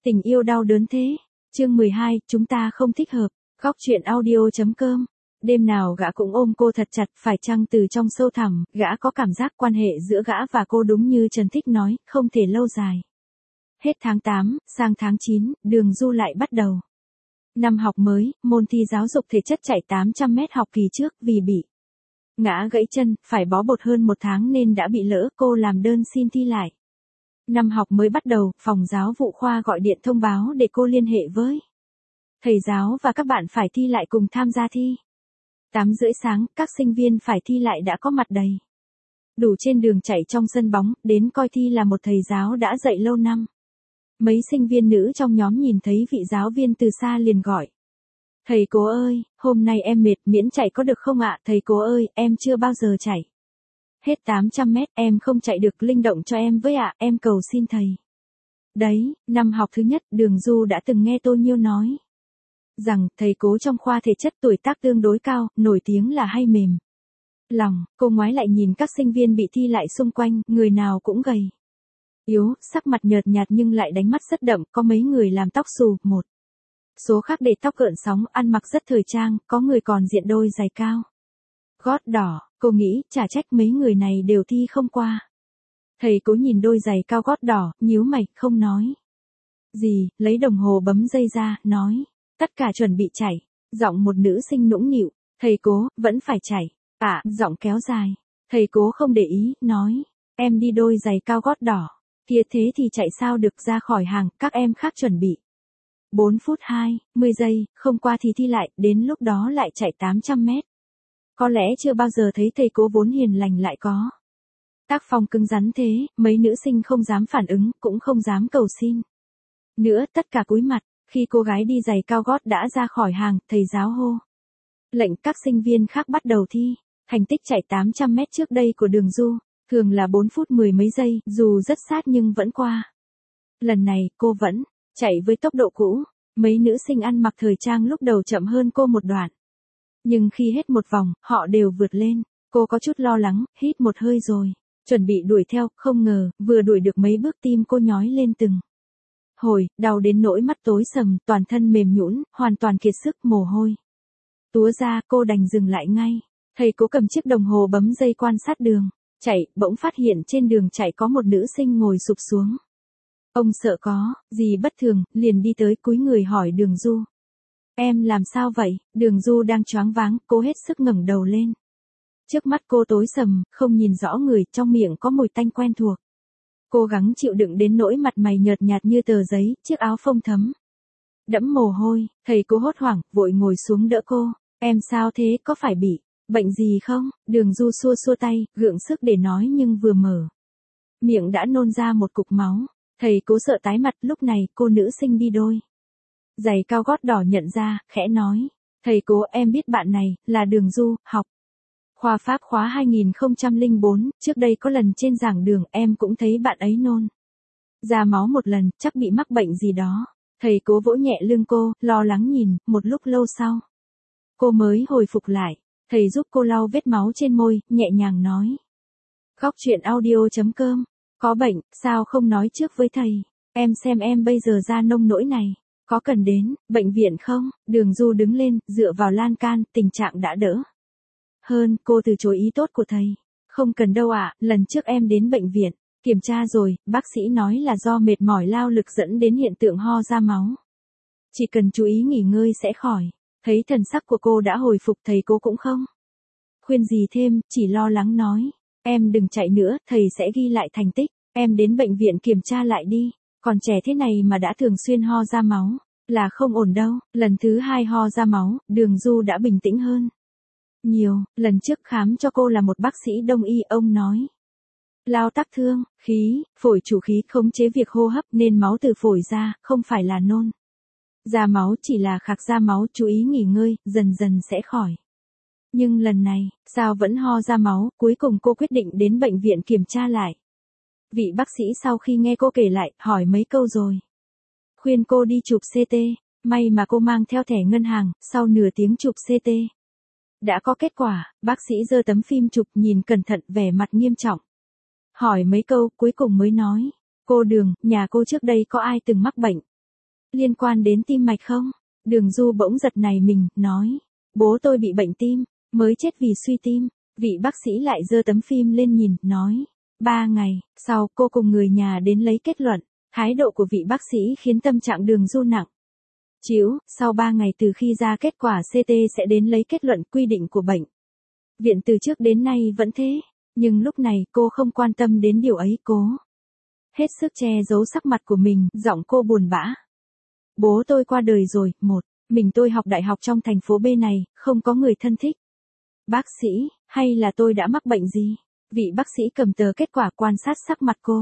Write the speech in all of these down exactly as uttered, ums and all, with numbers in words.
Tình yêu đau đớn thế. Chương mười hai, chúng ta không thích hợp. Góc truyện audio.com. Đêm nào gã cũng ôm cô thật chặt, phải chăng từ trong sâu thẳm, gã có cảm giác quan hệ giữa gã và cô đúng như Trần Thích nói, không thể lâu dài. Hết tháng tám, sang tháng chín, đường du lại bắt đầu. Năm học mới, môn thi giáo dục thể chất chạy tám trăm mét học kỳ trước vì bị ngã gãy chân, phải bó bột hơn một tháng nên đã bị lỡ, cô làm đơn xin thi lại. Năm học mới bắt đầu, phòng giáo vụ khoa gọi điện thông báo để cô liên hệ với thầy giáo và các bạn phải thi lại cùng tham gia thi. tám rưỡi sáng, các sinh viên phải thi lại đã có mặt đầy đủ trên đường chạy trong sân bóng, đến coi thi là một thầy giáo đã dạy lâu năm. Mấy sinh viên nữ trong nhóm nhìn thấy vị giáo viên từ xa liền gọi. Thầy cố ơi, hôm nay em mệt, miễn chạy có được không ạ? Thầy cố ơi, em chưa bao giờ chạy hết tám trăm mét, em không chạy được, linh động cho em với ạ, em cầu xin thầy. Đấy, năm học thứ nhất, Đường Du đã từng nghe Tô Nhiêu nói rằng thầy cố trong khoa thể chất tuổi tác tương đối cao, nổi tiếng là hay mềm lòng. Cô ngoái lại nhìn các sinh viên bị thi lại xung quanh, người nào cũng gầy yếu, sắc mặt nhợt nhạt nhưng lại đánh mắt rất đậm, có mấy người làm tóc xù, một số khác để tóc gợn sóng, ăn mặc rất thời trang, có người còn diện đôi giày cao gót đỏ. Cô nghĩ, chả trách mấy người này đều thi không qua. Thầy cố nhìn đôi giày cao gót đỏ, nhíu mày, không nói gì, lấy đồng hồ bấm dây ra, nói, tất cả chuẩn bị chạy. Giọng một nữ sinh nũng nịu, thầy cố, vẫn phải chạy. À, giọng kéo dài. Thầy cố không để ý, nói, em đi đôi giày cao gót đỏ. Kia thế thì chạy sao được, ra khỏi hàng, các em khác chuẩn bị. bốn phút hai mươi giây, không qua thì thi lại, đến lúc đó lại chạy tám trăm mét. Có lẽ chưa bao giờ thấy thầy cố vốn hiền lành lại có tác phong cứng rắn thế, mấy nữ sinh không dám phản ứng, cũng không dám cầu xin. Nữa, tất cả cúi mặt, khi cô gái đi giày cao gót đã ra khỏi hàng, thầy giáo hô lệnh các sinh viên khác bắt đầu thi. Thành tích chạy tám trăm mét trước đây của Đường Du, thường là bốn phút mười mấy giây, dù rất sát nhưng vẫn qua. Lần này, cô vẫn chạy với tốc độ cũ. Mấy nữ sinh ăn mặc thời trang lúc đầu chậm hơn cô một đoạn. Nhưng khi hết một vòng, họ đều vượt lên. Cô có chút lo lắng, hít một hơi rồi chuẩn bị đuổi theo, không ngờ, vừa đuổi được mấy bước tim cô nhói lên từng hồi, đau đến nỗi mắt tối sầm, toàn thân mềm nhũn, hoàn toàn kiệt sức, mồ hôi túa ra, cô đành dừng lại ngay. Thầy cố cầm chiếc đồng hồ bấm dây quan sát đường chạy, bỗng phát hiện trên đường chạy có một nữ sinh ngồi sụp xuống. Ông sợ có gì bất thường, liền đi tới cúi người hỏi Đường Du. Em làm sao vậy? Đường Du đang choáng váng, cô hết sức ngẩng đầu lên. Trước mắt cô tối sầm, không nhìn rõ người, trong miệng có mùi tanh quen thuộc. Cố gắng chịu đựng đến nỗi mặt mày nhợt nhạt như tờ giấy, chiếc áo phông thấm đẫm mồ hôi. Thầy cố hốt hoảng, vội ngồi xuống đỡ cô. Em sao thế, có phải bị bệnh gì không? Đường Du xua xua tay, gượng sức để nói nhưng vừa mở miệng đã nôn ra một cục máu. Thầy cố sợ tái mặt, lúc này cô nữ sinh đi đôi giày cao gót đỏ nhận ra, khẽ nói. Thầy cố, em biết bạn này, là Đường Du, học khoa Pháp khóa hai nghìn không trăm lẻ bốn, trước đây có lần trên giảng đường em cũng thấy bạn ấy nôn ra máu một lần, chắc bị mắc bệnh gì đó. Thầy cố vỗ nhẹ lưng cô, lo lắng nhìn, một lúc lâu sau cô mới hồi phục lại. Thầy giúp cô lau vết máu trên môi, nhẹ nhàng nói. Góc truyện audio.com. Có bệnh, sao không nói trước với thầy? Em xem em bây giờ ra nông nỗi này. Có cần đến bệnh viện không? Đường Du đứng lên, dựa vào lan can, tình trạng đã đỡ hơn. Cô từ chối ý tốt của thầy. Không cần đâu ạ, lần trước em đến bệnh viện kiểm tra rồi, bác sĩ nói là do mệt mỏi lao lực dẫn đến hiện tượng ho ra máu. Chỉ cần chú ý nghỉ ngơi sẽ khỏi. Thấy thần sắc của cô đã hồi phục, thầy cô cũng không khuyên gì thêm, chỉ lo lắng nói. Em đừng chạy nữa, thầy sẽ ghi lại thành tích. Em đến bệnh viện kiểm tra lại đi. Còn trẻ thế này mà đã thường xuyên ho ra máu, là không ổn đâu. Lần thứ hai ho ra máu, Đường Du đã bình tĩnh hơn nhiều. Lần trước khám cho cô là một bác sĩ đông y, ông nói lao tắc thương, khí, phổi chủ khí khống chế việc hô hấp nên máu từ phổi ra, không phải là nôn ra máu, chỉ là khạc ra máu, chú ý nghỉ ngơi, dần dần sẽ khỏi. Nhưng lần này, sao vẫn ho ra máu, cuối cùng cô quyết định đến bệnh viện kiểm tra lại. Vị bác sĩ sau khi nghe cô kể lại, hỏi mấy câu rồi khuyên cô đi chụp xê tê, may mà cô mang theo thẻ ngân hàng, sau nửa tiếng chụp xê tê đã có kết quả. Bác sĩ giơ tấm phim chụp, nhìn cẩn thận, vẻ mặt nghiêm trọng. Hỏi mấy câu, cuối cùng mới nói. Cô Đường, nhà cô trước đây có ai từng mắc bệnh Liên quan đến tim mạch không? Đường Du bỗng giật nảy mình, nói. Bố tôi bị bệnh tim, mới chết vì suy tim. Vị bác sĩ lại giơ tấm phim lên nhìn, nói. Ba ngày, sau cô cùng người nhà đến lấy kết luận. Thái độ của vị bác sĩ khiến tâm trạng Đường Du nặng. Chiếu, sau ba ngày từ khi ra kết quả xê tê sẽ đến lấy kết luận quy định của bệnh. Viện từ trước đến nay vẫn thế, nhưng lúc này cô không quan tâm đến điều ấy, cố hết sức che giấu sắc mặt của mình, giọng cô buồn bã. Bố tôi qua đời rồi, một, mình tôi học đại học trong thành phố B này, không có người thân thích. Bác sĩ, hay là tôi đã mắc bệnh gì? Vị bác sĩ cầm tờ kết quả quan sát sắc mặt cô.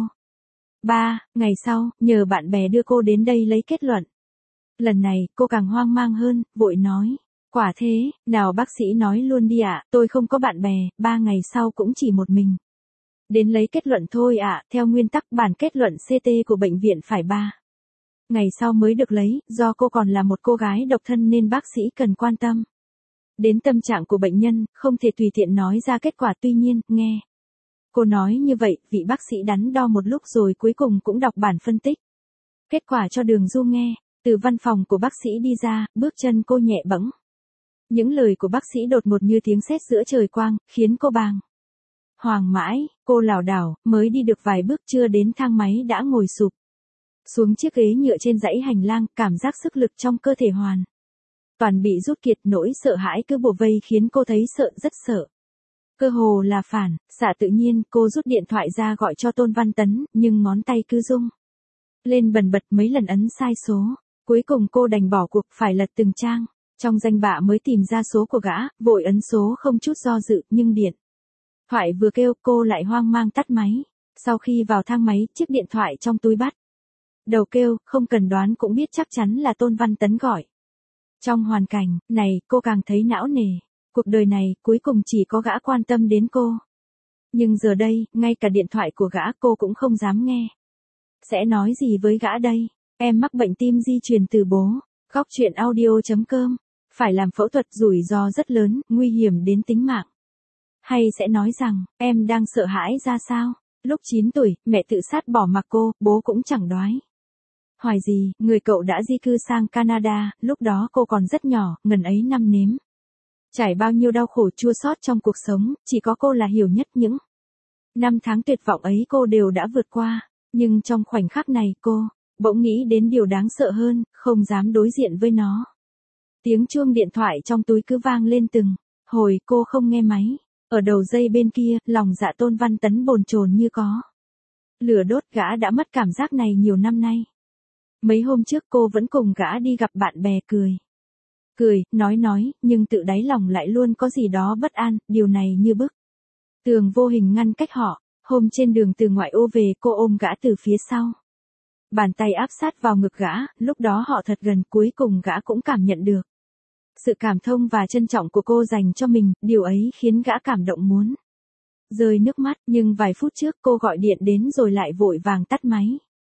Ba, ngày sau, nhờ bạn bè đưa cô đến đây lấy kết luận. Lần này, cô càng hoang mang hơn, vội nói. Quả thế, nào bác sĩ nói luôn đi ạ, tôi không có bạn bè, ba ngày sau cũng chỉ một mình. Đến lấy kết luận thôi ạ, theo nguyên tắc bản kết luận xê tê của bệnh viện phải ba ngày sau mới được lấy, do cô còn là một cô gái độc thân nên bác sĩ cần quan tâm đến tâm trạng của bệnh nhân, không thể tùy tiện nói ra kết quả. Tuy nhiên, nghe cô nói như vậy, vị bác sĩ đắn đo một lúc rồi cuối cùng cũng đọc bản phân tích kết quả cho Đường Du nghe. Từ văn phòng của bác sĩ đi ra, bước chân cô nhẹ bẫng. Những lời của bác sĩ đột ngột như tiếng sét giữa trời quang, khiến cô bàng hoàng mãi. Cô lảo đảo, mới đi được vài bước chưa đến thang máy đã ngồi sụp xuống chiếc ghế nhựa trên dãy hành lang, cảm giác sức lực trong cơ thể hoàn toàn bị rút kiệt, nỗi sợ hãi cứ bủa vây khiến cô thấy sợ, rất sợ. Cơ hồ là phản xạ tự nhiên, cô rút điện thoại ra gọi cho Tôn Văn Tấn, nhưng ngón tay cứ rung lên bần bật, mấy lần ấn sai số. Cuối cùng cô đành bỏ cuộc, phải lật từng trang trong danh bạ mới tìm ra số của gã, vội ấn số không chút do dự, nhưng điện thoại vừa kêu cô lại hoang mang tắt máy. Sau khi vào thang máy, chiếc điện thoại trong túi bắt đầu kêu, không cần đoán cũng biết chắc chắn là Tôn Văn Tấn gọi. Trong hoàn cảnh này, cô càng thấy não nề. Cuộc đời này, cuối cùng chỉ có gã quan tâm đến cô. Nhưng giờ đây, ngay cả điện thoại của gã cô cũng không dám nghe. Sẽ nói gì với gã đây? Em mắc bệnh tim di truyền từ bố. Góc truyện audio chấm com. Phải làm phẫu thuật, rủi ro rất lớn, nguy hiểm đến tính mạng. Hay sẽ nói rằng, em đang sợ hãi ra sao? Lúc chín tuổi, mẹ tự sát bỏ mặc cô, bố cũng chẳng đoái hoài gì, người cậu đã di cư sang Canada, lúc đó cô còn rất nhỏ, ngần ấy năm nếm trải bao nhiêu đau khổ chua xót trong cuộc sống, chỉ có cô là hiểu nhất những năm tháng tuyệt vọng ấy cô đều đã vượt qua. Nhưng trong khoảnh khắc này cô bỗng nghĩ đến điều đáng sợ hơn, không dám đối diện với nó. Tiếng chuông điện thoại trong túi cứ vang lên từng hồi, cô không nghe máy. Ở đầu dây bên kia, lòng dạ Tôn Văn Tấn bồn chồn như có lửa đốt. Gã đã mất cảm giác này nhiều năm nay. Mấy hôm trước cô vẫn cùng gã đi gặp bạn bè, cười cười, nói nói, nhưng tự đáy lòng lại luôn có gì đó bất an, điều này như bức tường vô hình ngăn cách họ. Hôm trên đường từ ngoại ô về, cô ôm gã từ phía sau. Bàn tay áp sát vào ngực gã, lúc đó họ thật gần, cuối cùng gã cũng cảm nhận được sự cảm thông và trân trọng của cô dành cho mình, điều ấy khiến gã cảm động muốn rơi nước mắt. Nhưng vài phút trước cô gọi điện đến rồi lại vội vàng tắt máy.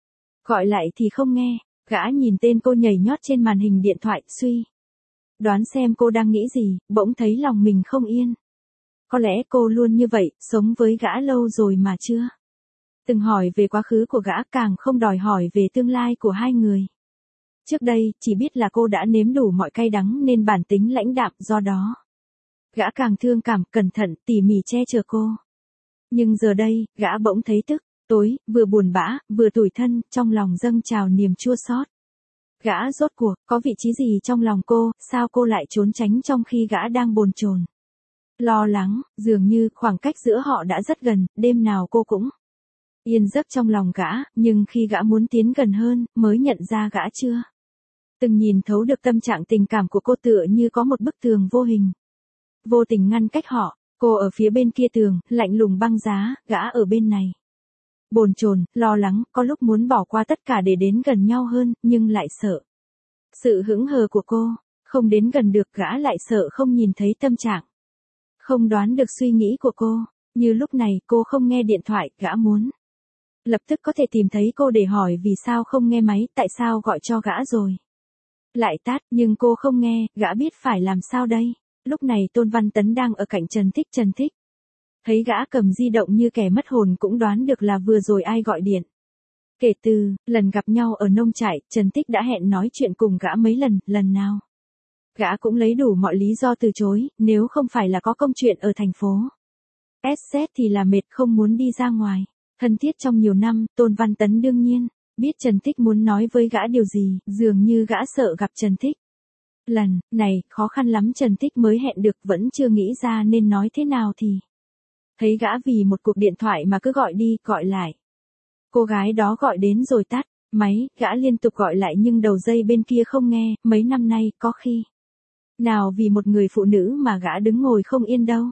Gọi lại thì không nghe, gã nhìn tên cô nhảy nhót trên màn hình điện thoại, suy đoán xem cô đang nghĩ gì, bỗng thấy lòng mình không yên. Có lẽ cô luôn như vậy, sống với gã lâu rồi mà chưa từng hỏi về quá khứ của gã, càng không đòi hỏi về tương lai của hai người. Trước đây, chỉ biết là cô đã nếm đủ mọi cay đắng nên bản tính lãnh đạm, do đó gã càng thương cảm, cẩn thận, tỉ mỉ che chở cô. Nhưng giờ đây, gã bỗng thấy tức tối, vừa buồn bã, vừa tủi thân, trong lòng dâng trào niềm chua xót. Gã rốt cuộc có vị trí gì trong lòng cô, sao cô lại trốn tránh trong khi gã đang bồn chồn lo lắng? Dường như khoảng cách giữa họ đã rất gần, đêm nào cô cũng yên giấc trong lòng gã, nhưng khi gã muốn tiến gần hơn, mới nhận ra gã chưa từng nhìn thấu được tâm trạng tình cảm của cô, tựa như có một bức tường vô hình vô tình ngăn cách họ. Cô ở phía bên kia tường, lạnh lùng băng giá, gã ở bên này bồn chồn, lo lắng, có lúc muốn bỏ qua tất cả để đến gần nhau hơn, nhưng lại sợ sự hững hờ của cô. Không đến gần được, gã lại sợ không nhìn thấy tâm trạng, không đoán được suy nghĩ của cô. Như lúc này, cô không nghe điện thoại, gã muốn lập tức có thể tìm thấy cô để hỏi vì sao không nghe máy, tại sao gọi cho gã rồi lại tát, nhưng cô không nghe, gã biết phải làm sao đây. Lúc này Tôn Văn Tấn đang ở cạnh Trần Thích. Trần Thích thấy gã cầm di động như kẻ mất hồn cũng đoán được là vừa rồi ai gọi điện. Kể từ lần gặp nhau ở nông trại, Trần Tích đã hẹn nói chuyện cùng gã mấy lần, lần nào gã cũng lấy đủ mọi lý do từ chối, nếu không phải là có công chuyện ở thành phố ét dét thì là mệt không muốn đi ra ngoài. Thân thiết trong nhiều năm, Tôn Văn Tấn đương nhiên biết Trần Tích muốn nói với gã điều gì, dường như gã sợ gặp Trần Tích. Lần này, khó khăn lắm Trần Tích mới hẹn được, vẫn chưa nghĩ ra nên nói thế nào thì thấy gã vì một cuộc điện thoại mà cứ gọi đi, gọi lại. Cô gái đó gọi đến rồi tắt máy, gã liên tục gọi lại nhưng đầu dây bên kia không nghe, mấy năm nay có khi nào vì một người phụ nữ mà gã đứng ngồi không yên đâu.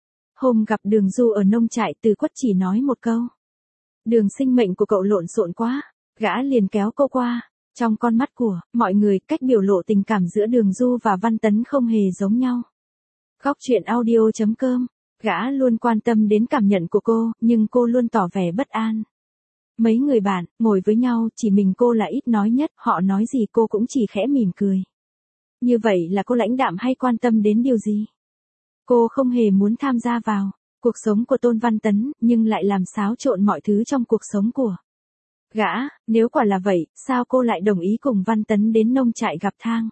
Hôm gặp Đường Du ở nông trại, Từ Quất chỉ nói một câu: Đường sinh mệnh của cậu lộn xộn quá, gã liền kéo cô qua. Trong con mắt của mọi người, cách biểu lộ tình cảm giữa Đường Du và Văn Tấn không hề giống nhau. Góc chuyện audio chấm com, gã luôn quan tâm đến cảm nhận của cô, nhưng cô luôn tỏ vẻ bất an. Mấy người bạn, ngồi với nhau, chỉ mình cô là ít nói nhất, họ nói gì cô cũng chỉ khẽ mỉm cười. Như vậy là cô lãnh đạm hay quan tâm đến điều gì? Cô không hề muốn tham gia vào cuộc sống của Tôn Văn Tấn, nhưng lại làm xáo trộn mọi thứ trong cuộc sống của gã. Nếu quả là vậy, sao cô lại đồng ý cùng Văn Tấn đến nông trại gặp Thang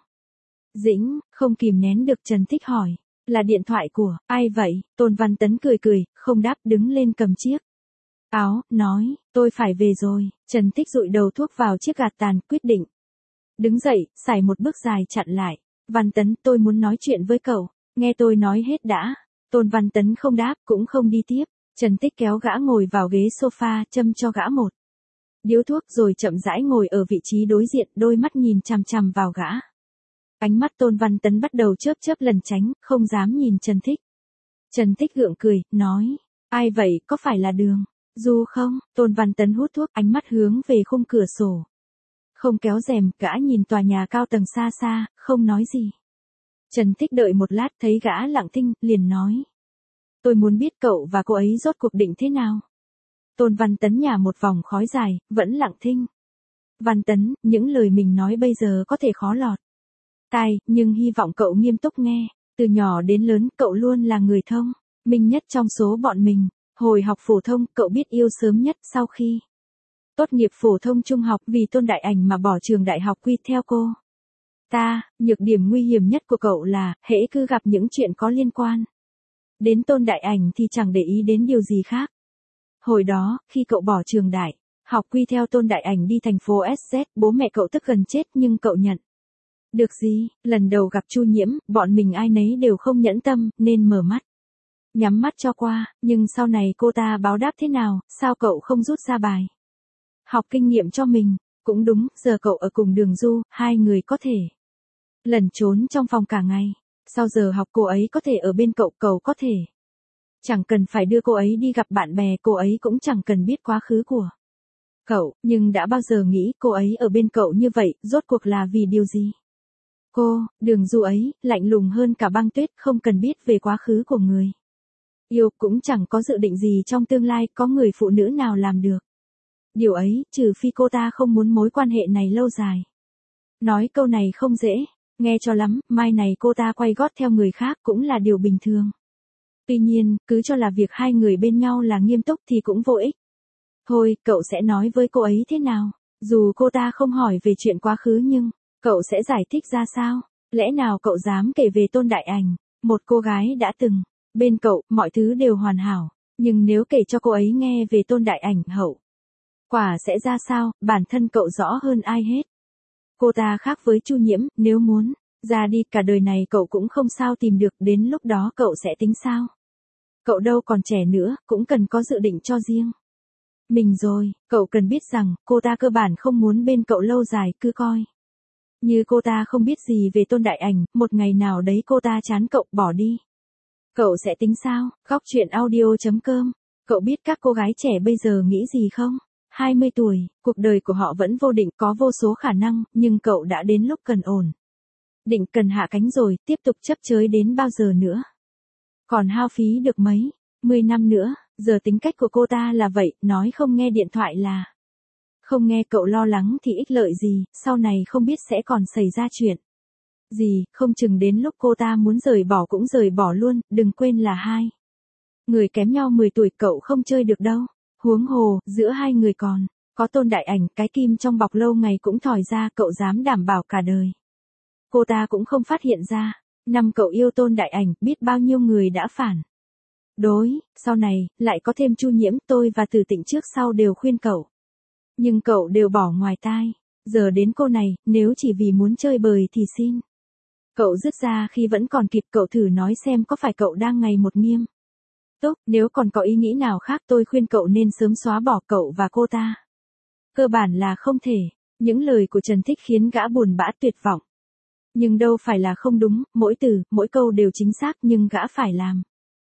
Dĩnh? Không kìm nén được, Trần Tích hỏi. Là điện thoại của ai vậy? Tôn Văn Tấn cười cười, không đáp, đứng lên cầm chiếc áo, nói, tôi phải về rồi. Trần Tích dụi đầu thuốc vào chiếc gạt tàn, quyết định đứng dậy, sải một bước dài chặn lại. Văn Tấn, tôi muốn nói chuyện với cậu. Nghe tôi nói hết đã. Tôn Văn Tấn không đáp, cũng không đi tiếp. Trần Tích kéo gã ngồi vào ghế sofa, châm cho gã một điếu thuốc rồi chậm rãi ngồi ở vị trí đối diện, đôi mắt nhìn chằm chằm vào gã. Ánh mắt Tôn Văn Tấn bắt đầu chớp chớp lần tránh, không dám nhìn Trần Tích. Trần Tích gượng cười, nói, ai vậy, có phải là Đường Du không? Tôn Văn Tấn hút thuốc, ánh mắt hướng về khung cửa sổ. Không kéo rèm, gã nhìn tòa nhà cao tầng xa xa, không nói gì. Trần Tích đợi một lát, thấy gã lặng thinh, liền nói, tôi muốn biết cậu và cô ấy rốt cuộc định thế nào. Tôn Văn Tấn nhả một vòng khói dài, vẫn lặng thinh. Văn Tấn, những lời mình nói bây giờ có thể khó lọt tai, nhưng hy vọng cậu nghiêm túc nghe. Từ nhỏ đến lớn, cậu luôn là người thông minh nhất trong số bọn mình. Hồi học phổ thông, cậu biết yêu sớm nhất. Sau khi tốt nghiệp phổ thông trung học, vì Tôn Đại Ảnh mà bỏ trường đại học quy theo cô ta. Nhược điểm nguy hiểm nhất của cậu là, hễ cứ gặp những chuyện có liên quan đến Tôn Đại Ảnh thì chẳng để ý đến điều gì khác. Hồi đó, khi cậu bỏ trường đại học quy theo Tôn Đại Ảnh đi thành phố ét dét, bố mẹ cậu tức gần chết, nhưng cậu nhận được gì? Lần đầu gặp Chu Nhiễm, bọn mình ai nấy đều không nhẫn tâm, nên mở mắt nhắm mắt cho qua, nhưng sau này cô ta báo đáp thế nào, sao cậu không rút ra bài học kinh nghiệm cho mình? Cũng đúng, giờ cậu ở cùng Đường Du, hai người có thể lẩn trốn trong phòng cả ngày. Sau giờ học cô ấy có thể ở bên cậu, cậu có thể chẳng cần phải đưa cô ấy đi gặp bạn bè, cô ấy cũng chẳng cần biết quá khứ của cậu, nhưng đã bao giờ nghĩ cô ấy ở bên cậu như vậy, rốt cuộc là vì điều gì? Cô, Đường Du ấy, lạnh lùng hơn cả băng tuyết, không cần biết về quá khứ của người yêu, cũng chẳng có dự định gì trong tương lai, có người phụ nữ nào làm được điều ấy, trừ phi cô ta không muốn mối quan hệ này lâu dài. Nói câu này không dễ nghe cho lắm, mai này cô ta quay gót theo người khác cũng là điều bình thường. Tuy nhiên, cứ cho là việc hai người bên nhau là nghiêm túc thì cũng vô ích. Thôi, cậu sẽ nói với cô ấy thế nào? Dù cô ta không hỏi về chuyện quá khứ nhưng, cậu sẽ giải thích ra sao? Lẽ nào cậu dám kể về Tôn Đại Ảnh, một cô gái đã từng bên cậu, mọi thứ đều hoàn hảo. Nhưng nếu kể cho cô ấy nghe về Tôn Đại Ảnh, hậu quả sẽ ra sao, bản thân cậu rõ hơn ai hết. Cô ta khác với Chu Nhiễm, nếu muốn ra đi cả đời này cậu cũng không sao tìm được, đến lúc đó cậu sẽ tính sao? Cậu đâu còn trẻ nữa, cũng cần có dự định cho riêng mình rồi. Cậu cần biết rằng, cô ta cơ bản không muốn bên cậu lâu dài, cứ coi như cô ta không biết gì về Tôn Đại Ảnh, một ngày nào đấy cô ta chán cậu, bỏ đi. Cậu sẽ tính sao? Góc chuyện audio chấm com. Cậu biết các cô gái trẻ bây giờ nghĩ gì không? hai mươi tuổi, cuộc đời của họ vẫn vô định, có vô số khả năng, nhưng cậu đã đến lúc cần ổn định, cần hạ cánh rồi, tiếp tục chấp chới đến bao giờ nữa? Còn hao phí được mấy mươi năm nữa. Giờ tính cách của cô ta là vậy, nói không nghe điện thoại là không nghe. Cậu lo lắng thì ích lợi gì, sau này không biết sẽ còn xảy ra chuyện gì, không chừng đến lúc cô ta muốn rời bỏ cũng rời bỏ luôn. Đừng quên là hai người kém nhau mười tuổi, cậu không chơi được đâu. Huống hồ, giữa hai người còn Có Tôn Đại Ảnh, cái kim trong bọc lâu ngày cũng thòi ra, cậu dám đảm bảo cả đời. Cô ta cũng không phát hiện ra, năm cậu yêu Tôn Đại Ảnh, biết bao nhiêu người đã phản đối, sau này, lại có thêm Chu Nhiễm, tôi và Từ Tịnh trước sau đều khuyên cậu. Nhưng cậu đều bỏ ngoài tai, giờ đến cô này, nếu chỉ vì muốn chơi bời thì xin. Cậu dứt ra khi vẫn còn kịp, cậu thử nói xem có phải cậu đang ngày một nghiêm túc, nếu còn có ý nghĩ nào khác tôi khuyên cậu nên sớm xóa bỏ cậu và cô ta. Cơ bản là không thể, những lời của Trần Thích khiến gã buồn bã tuyệt vọng. Nhưng đâu phải là không đúng, mỗi từ, mỗi câu đều chính xác nhưng gã phải làm.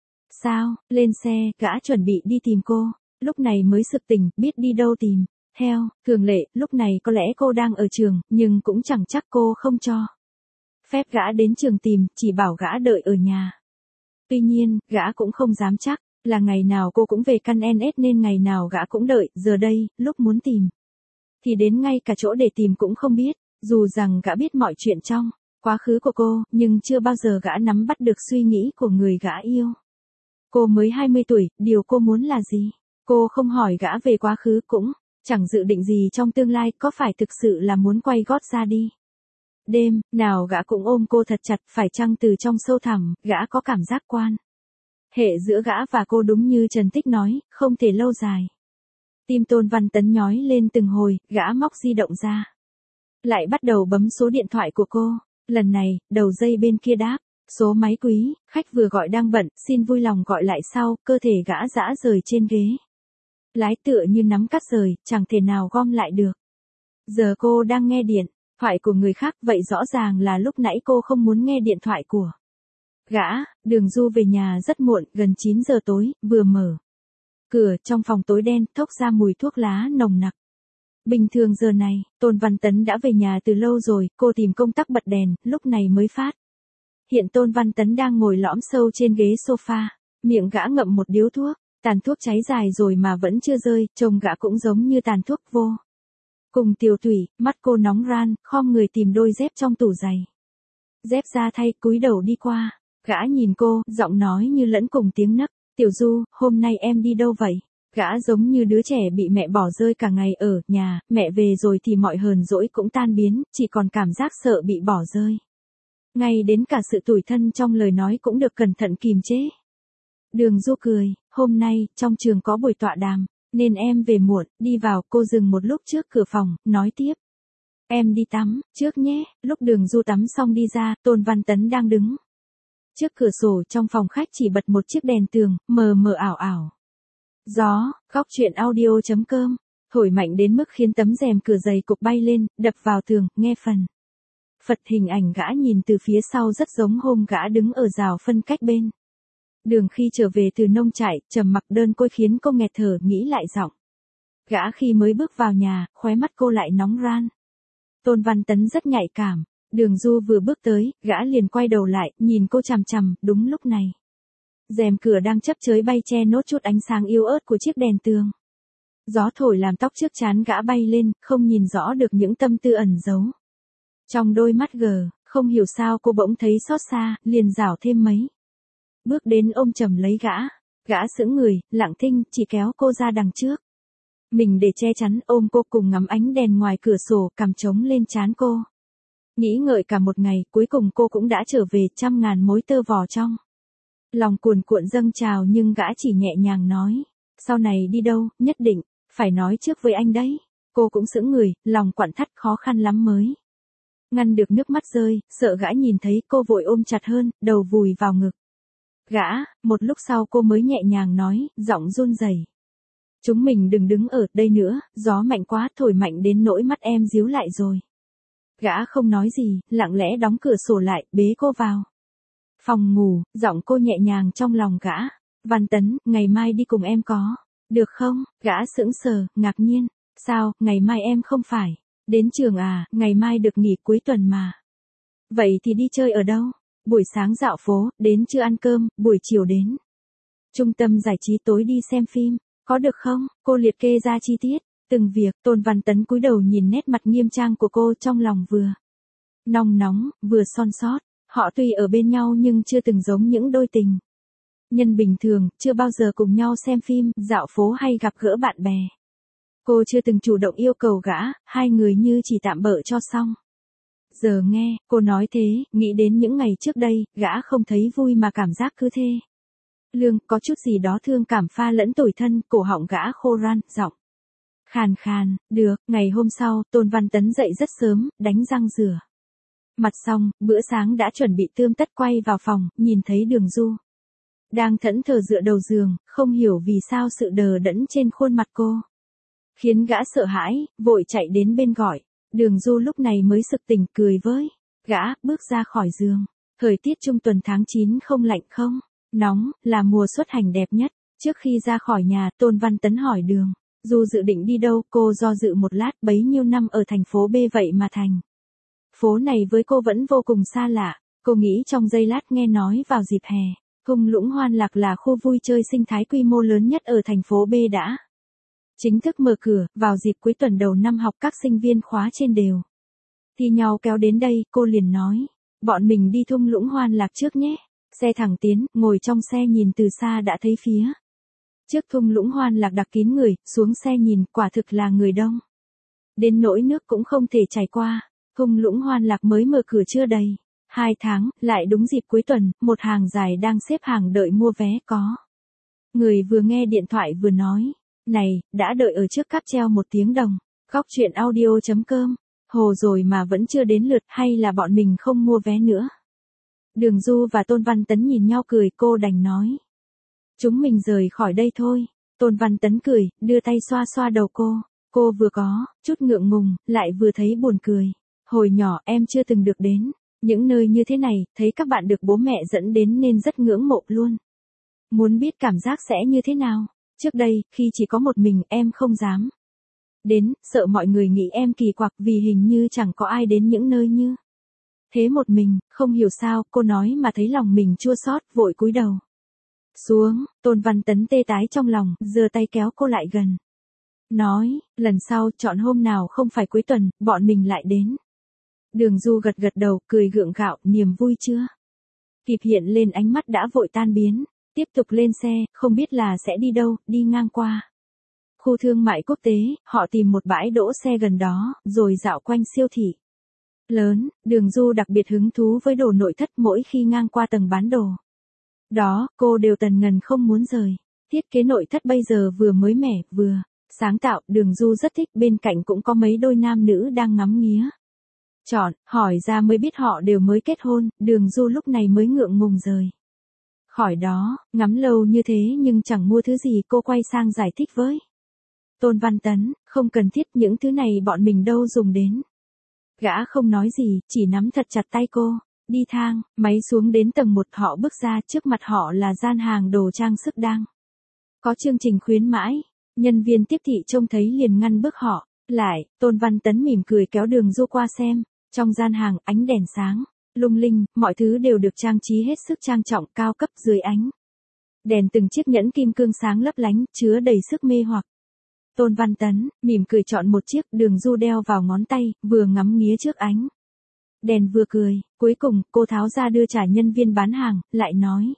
Sao, lên xe, gã chuẩn bị đi tìm cô, lúc này mới sực tỉnh, biết đi đâu tìm. Theo, thường lệ, lúc này có lẽ cô đang ở trường, nhưng cũng chẳng chắc cô không cho phép gã đến trường tìm, chỉ bảo gã đợi ở nhà. Tuy nhiên, gã cũng không dám chắc, là ngày nào cô cũng về căn en ét nên ngày nào gã cũng đợi, giờ đây, lúc muốn tìm. Thì đến ngay cả chỗ để tìm cũng không biết, dù rằng gã biết mọi chuyện trong quá khứ của cô, nhưng chưa bao giờ gã nắm bắt được suy nghĩ của người gã yêu. Cô mới hai mươi tuổi, điều cô muốn là gì? Cô không hỏi gã về quá khứ cũng chẳng dự định gì trong tương lai, có phải thực sự là muốn quay gót ra đi. Đêm, nào gã cũng ôm cô thật chặt, phải chăng từ trong sâu thẳm, gã có cảm giác quan hệ giữa gã và cô đúng như Trần Tích nói, không thể lâu dài. Tim Tôn Văn Tấn nhói lên từng hồi, gã móc di động ra. Lại bắt đầu bấm số điện thoại của cô, lần này, đầu dây bên kia đáp, số máy quý, khách vừa gọi đang bận, xin vui lòng gọi lại sau, cơ thể gã dã rời trên ghế. Lái tựa như nắm cắt rời, chẳng thể nào gom lại được. Giờ cô đang nghe điện thoại của người khác, vậy rõ ràng là lúc nãy cô không muốn nghe điện thoại của gã. Đường Du về nhà rất muộn, gần chín giờ tối, vừa mở cửa, trong phòng tối đen, thốc ra mùi thuốc lá nồng nặc. Bình thường giờ này, Tôn Văn Tấn đã về nhà từ lâu rồi, cô tìm công tắc bật đèn, lúc này mới phát hiện Tôn Văn Tấn đang ngồi lõm sâu trên ghế sofa, miệng gã ngậm một điếu thuốc, tàn thuốc cháy dài rồi mà vẫn chưa rơi, trông gã cũng giống như tàn thuốc vô cùng tiều tụy, mắt cô nóng ran, khom người tìm đôi dép trong tủ giày. Dép ra thay, cúi đầu đi qua, gã nhìn cô, giọng nói như lẫn cùng tiếng nấc, "Tiểu Du, hôm nay em đi đâu vậy?" Gã giống như đứa trẻ bị mẹ bỏ rơi cả ngày ở nhà, mẹ về rồi thì mọi hờn dỗi cũng tan biến, chỉ còn cảm giác sợ bị bỏ rơi. Ngay đến cả sự tủi thân trong lời nói cũng được cẩn thận kìm chế. Đường Du cười, "Hôm nay, trong trường có buổi tọa đàm, nên em về muộn." Đi vào, cô dừng một lúc trước cửa phòng, nói tiếp, "Em đi tắm trước nhé." Lúc Đường Du tắm xong đi ra, Tôn Văn Tấn đang đứng trước cửa sổ trong phòng khách, chỉ bật một chiếc đèn tường, mờ mờ ảo ảo. Gió, góc truyện audio chấm com, thổi mạnh đến mức khiến tấm rèm cửa dày cục bay lên, đập vào tường, nghe phần phật hình ảnh gã nhìn từ phía sau rất giống hôm gã đứng ở rào phân cách bên đường khi trở về từ nông trại, trầm mặc đơn côi khiến cô nghẹt thở, nghĩ lại giọng gã khi mới bước vào nhà, khóe mắt cô lại nóng ran. Tôn Văn Tấn rất nhạy cảm, Đường Du vừa bước tới, gã liền quay đầu lại, nhìn cô chằm chằm. Đúng lúc này, rèm cửa đang chấp chới bay che nốt chút ánh sáng yếu ớt của chiếc đèn tường. Gió thổi làm tóc trước trán gã bay lên, không nhìn rõ được những tâm tư ẩn giấu trong đôi mắt gờ. Không hiểu sao cô bỗng thấy xót xa, liền rảo thêm mấy bước đến ôm chầm lấy gã. Gã sững người, lặng thinh, chỉ kéo cô ra đằng trước mình để che chắn, ôm cô cùng ngắm ánh đèn ngoài cửa sổ, cằm trống lên trán cô. Nghĩ ngợi cả một ngày, cuối cùng cô cũng đã trở về, trăm ngàn mối tơ vò trong lòng cuồn cuộn dâng trào, nhưng gã chỉ nhẹ nhàng nói, "Sau này đi đâu, nhất định phải nói trước với anh đấy." Cô cũng sững người, lòng quặn thắt, khó khăn lắm mới ngăn được nước mắt rơi, sợ gã nhìn thấy, cô vội ôm chặt hơn, đầu vùi vào ngực gã. Một lúc sau cô mới nhẹ nhàng nói, giọng run rẩy, "Chúng mình đừng đứng ở đây nữa, gió mạnh quá, thổi mạnh đến nỗi mắt em díu lại rồi." Gã không nói gì, lặng lẽ đóng cửa sổ lại, bế cô vào phòng ngủ, giọng cô nhẹ nhàng trong lòng gã. "Văn Tấn, ngày mai đi cùng em có được không?" Gã sững sờ, ngạc nhiên, "Sao, ngày mai em không phải đến trường à?" "Ngày mai được nghỉ cuối tuần mà." "Vậy thì đi chơi ở đâu?" "Buổi sáng dạo phố, đến trưa ăn cơm, buổi chiều đến trung tâm giải trí, tối đi xem phim, có được không?" Cô liệt kê ra chi tiết từng việc. Tôn Văn Tấn cúi đầu nhìn nét mặt nghiêm trang của cô, trong lòng vừa nong nóng, vừa son sót. Họ tuy ở bên nhau nhưng chưa từng giống những đôi tình nhân bình thường, chưa bao giờ cùng nhau xem phim, dạo phố hay gặp gỡ bạn bè. Cô chưa từng chủ động yêu cầu gã, hai người như chỉ tạm bợ cho xong. Giờ nghe, cô nói thế, nghĩ đến những ngày trước đây, gã không thấy vui mà cảm giác cứ thế. Lương, có chút gì đó thương cảm pha lẫn tủi thân, cổ họng gã khô ran, giọng khàn khàn. Được, ngày hôm sau, Tôn Văn Tấn dậy rất sớm, đánh răng rửa mặt xong, bữa sáng đã chuẩn bị tươm tất quay vào phòng, nhìn thấy Đường Du đang thẫn thờ dựa đầu giường, không hiểu vì sao sự đờ đẫn trên khuôn mặt cô khiến gã sợ hãi, vội chạy đến bên gọi. Đường Du lúc này mới sực tỉnh, cười với gã, bước ra khỏi giường. Thời tiết trung tuần tháng chín không lạnh không? Nóng, là mùa xuất hành đẹp nhất. Trước khi ra khỏi nhà, Tôn Văn Tấn hỏi Đường Du dự định đi đâu, cô do dự một lát, bấy nhiêu năm ở thành phố B vậy mà thành phố này với cô vẫn vô cùng xa lạ. Cô nghĩ trong giây lát, nghe nói vào dịp hè, Thung Lũng Hoan Lạc là khu vui chơi sinh thái quy mô lớn nhất ở thành phố B đã chính thức mở cửa. Vào dịp cuối tuần đầu năm học, các sinh viên khóa trên đều thi nhau kéo đến đây. Cô liền nói, bọn mình đi Thung Lũng Hoan Lạc trước nhé. Xe thẳng tiến, ngồi trong xe nhìn từ xa đã thấy phía trước Thung Lũng Hoan Lạc đặc kín người, xuống xe nhìn, quả thực là người đông đến nỗi nước cũng không thể chảy qua. Thung Lũng Hoan Lạc mới mở cửa chưa đầy hai tháng, lại đúng dịp cuối tuần, một hàng dài đang xếp hàng đợi mua vé. Có người vừa nghe điện thoại vừa nói, này, đã đợi ở trước cáp treo một tiếng đồng. Góc chuyện audio chấm com, hồ rồi mà vẫn chưa đến lượt, hay là bọn mình không mua vé nữa? Đường Du và Tôn Văn Tấn nhìn nhau cười, cô đành nói, chúng mình rời khỏi đây thôi. Tôn Văn Tấn cười, đưa tay xoa xoa đầu cô. Cô vừa có chút ngượng ngùng, lại vừa thấy buồn cười. Hồi nhỏ em chưa từng được đến những nơi như thế này, thấy các bạn được bố mẹ dẫn đến nên rất ngưỡng mộ luôn. Muốn biết cảm giác sẽ như thế nào? Trước đây, khi chỉ có một mình, em không dám đến, sợ mọi người nghĩ em kỳ quặc vì hình như chẳng có ai đến những nơi như thế một mình. Không hiểu sao, cô nói mà thấy lòng mình chua xót, vội cúi đầu xuống. Tôn Văn Tấn tê tái trong lòng, giơ tay kéo cô lại gần. Nói, lần sau, chọn hôm nào không phải cuối tuần, bọn mình lại đến. Đường Du gật gật đầu, cười gượng gạo, niềm vui chưa kịp hiện lên ánh mắt đã vội tan biến. Tiếp tục lên xe, không biết là sẽ đi đâu, đi ngang qua khu thương mại quốc tế, họ tìm một bãi đỗ xe gần đó, rồi dạo quanh siêu thị lớn. Đường Du đặc biệt hứng thú với đồ nội thất, mỗi khi ngang qua tầng bán đồ đó, cô đều tần ngần không muốn rời. Thiết kế nội thất bây giờ vừa mới mẻ, vừa sáng tạo, Đường Du rất thích. Bên cạnh cũng có mấy đôi nam nữ đang ngắm nghía chọn, hỏi ra mới biết họ đều mới kết hôn. Đường Du lúc này mới ngượng ngùng rời khỏi đó. Ngắm lâu như thế nhưng chẳng mua thứ gì, cô quay sang giải thích với Tôn Văn Tấn, không cần thiết, những thứ này bọn mình đâu dùng đến. Gã không nói gì, chỉ nắm thật chặt tay cô. Đi thang máy xuống đến tầng một, họ bước ra, trước mặt họ là gian hàng đồ trang sức đang có chương trình khuyến mãi. Nhân viên tiếp thị trông thấy liền ngăn bước họ lại. Tôn Văn Tấn mỉm cười kéo Đường Du qua xem. Trong gian hàng, ánh đèn sáng lung linh, mọi thứ đều được trang trí hết sức trang trọng, cao cấp. Dưới ánh đèn, từng chiếc nhẫn kim cương sáng lấp lánh, chứa đầy sức mê hoặc. Tôn Văn Tấn mỉm cười chọn một chiếc. Đường Du đeo vào ngón tay, vừa ngắm nghía trước ánh đèn vừa cười. Cuối cùng, cô tháo ra đưa trả nhân viên bán hàng, lại nói,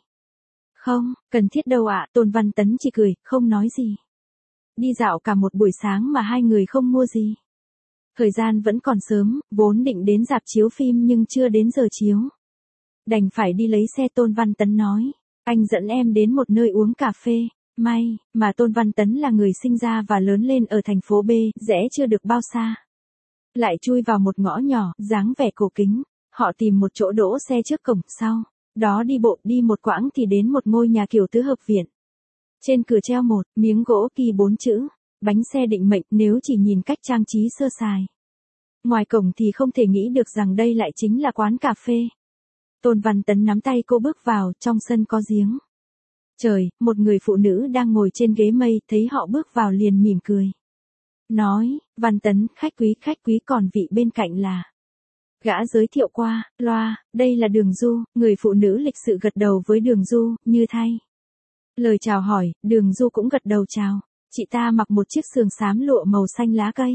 không cần thiết đâu ạ. Tôn Văn Tấn chỉ cười, không nói gì. Đi dạo cả một buổi sáng mà hai người không mua gì. Thời gian vẫn còn sớm, vốn định đến rạp chiếu phim nhưng chưa đến giờ chiếu. Đành phải đi lấy xe. Tôn Văn Tấn nói, anh dẫn em đến một nơi uống cà phê. May mà Tôn Văn Tấn là người sinh ra và lớn lên ở thành phố B, rẽ chưa được bao xa lại chui vào một ngõ nhỏ, dáng vẻ cổ kính. Họ tìm một chỗ đỗ xe trước cổng, sau đó đi bộ đi một quãng thì đến một ngôi nhà kiểu tứ hợp viện. Trên cửa treo một miếng gỗ kỳ bốn chữ, bánh xe định mệnh. Nếu chỉ nhìn cách trang trí sơ sài ngoài cổng thì không thể nghĩ được rằng đây lại chính là quán cà phê. Tôn Văn Tấn nắm tay cô bước vào, trong sân có giếng trời, một người phụ nữ đang ngồi trên ghế mây, thấy họ bước vào liền mỉm cười. Nói, Văn Tấn, khách quý, khách quý, còn vị bên cạnh là. Gã giới thiệu qua loa, đây là Đường Du. Người phụ nữ lịch sự gật đầu với Đường Du, như thay lời chào hỏi. Đường Du cũng gật đầu chào. Chị ta mặc một chiếc sườn xám lụa màu xanh lá cây,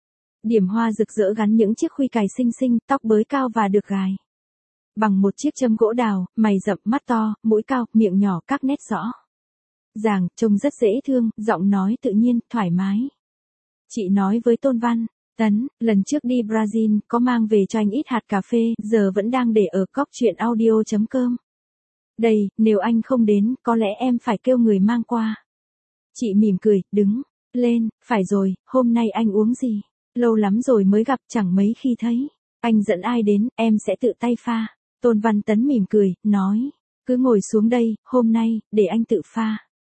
điểm hoa rực rỡ gắn những chiếc khuy cài xinh xinh, tóc bới cao và được gài bằng một chiếc châm gỗ đào, mày rậm, mắt to, mũi cao, miệng nhỏ, các nét rõ ràng, trông rất dễ thương, giọng nói tự nhiên, thoải mái. Chị nói với Tôn Văn Tấn, lần trước đi Brazil có mang về cho anh ít hạt cà phê, giờ vẫn đang để ở cóc truyện audio chấm com. Đây, nếu anh không đến, có lẽ em phải kêu người mang qua. Chị mỉm cười, đứng lên, phải rồi, hôm nay anh uống gì? Lâu lắm rồi mới gặp, chẳng mấy khi thấy. Anh dẫn ai đến, em sẽ tự tay pha. Tôn Văn Tấn mỉm cười, nói, cứ ngồi xuống đây, hôm nay, để anh tự pha.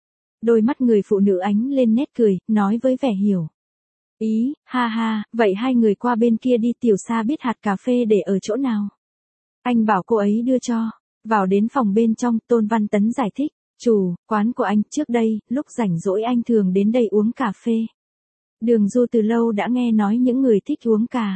Đôi mắt người phụ nữ ánh lên nét cười, nói với vẻ hiểu ý, ha ha, vậy hai người qua bên kia đi. Tiểu Sa biết hạt cà phê để ở chỗ nào. Anh bảo cô ấy đưa cho. Vào đến phòng bên trong, Tôn Văn Tấn giải thích, chủ, quán của anh, trước đây, lúc rảnh rỗi anh thường đến đây uống cà phê. Đường Du từ lâu đã nghe nói những người thích uống cà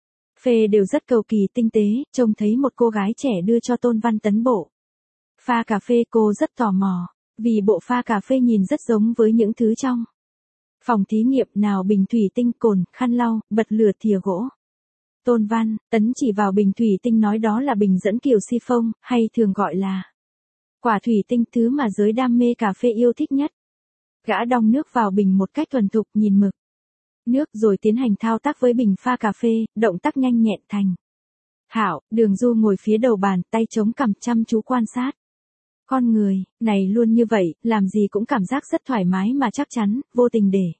phê đều rất cầu kỳ tinh tế, trông thấy một cô gái trẻ đưa cho Tôn Văn Tấn bộ pha cà phê, cô rất tò mò, vì bộ pha cà phê nhìn rất giống với những thứ trong phòng thí nghiệm, nào bình thủy tinh, cồn, khăn lau, bật lửa, thìa gỗ. Tôn Văn Tấn chỉ vào bình thủy tinh nói đó là bình dẫn kiểu siphon, hay thường gọi là quả thủy tinh, thứ mà giới đam mê cà phê yêu thích nhất. Gã đong nước vào bình một cách thuần thục, nhìn mực nước rồi tiến hành thao tác với bình pha cà phê, động tác nhanh nhẹn thành hảo. Đường Du ngồi phía đầu bàn, tay chống cằm chăm chú quan sát. Con người này luôn như vậy, làm gì cũng cảm giác rất thoải mái mà chắc chắn, vô tình để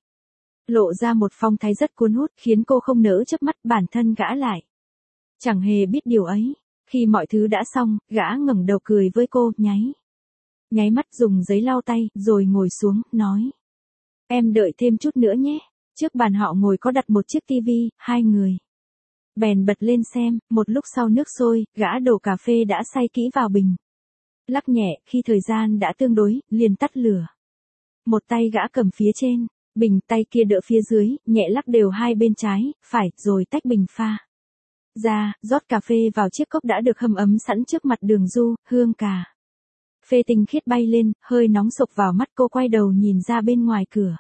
lộ ra một phong thái rất cuốn hút, khiến cô không nỡ chớp mắt. Bản thân gã lại chẳng hề biết điều ấy. Khi mọi thứ đã xong, gã ngẩng đầu cười với cô, nháy nháy mắt, dùng giấy lau tay, rồi ngồi xuống, nói, em đợi thêm chút nữa nhé. Trước bàn họ ngồi có đặt một chiếc tivi, hai người bèn bật lên xem. Một lúc sau nước sôi, gã đổ cà phê đã xay kỹ vào bình, lắc nhẹ, khi thời gian đã tương đối, liền tắt lửa. Một tay gã cầm phía trên bình, tay kia đỡ phía dưới, nhẹ lắc đều hai bên trái, phải, rồi tách bình pha ra, rót cà phê vào chiếc cốc đã được hâm ấm sẵn trước mặt Đường Du. Hương cà phê tinh khiết bay lên, hơi nóng sộc vào mắt. Cô quay đầu nhìn ra bên ngoài cửa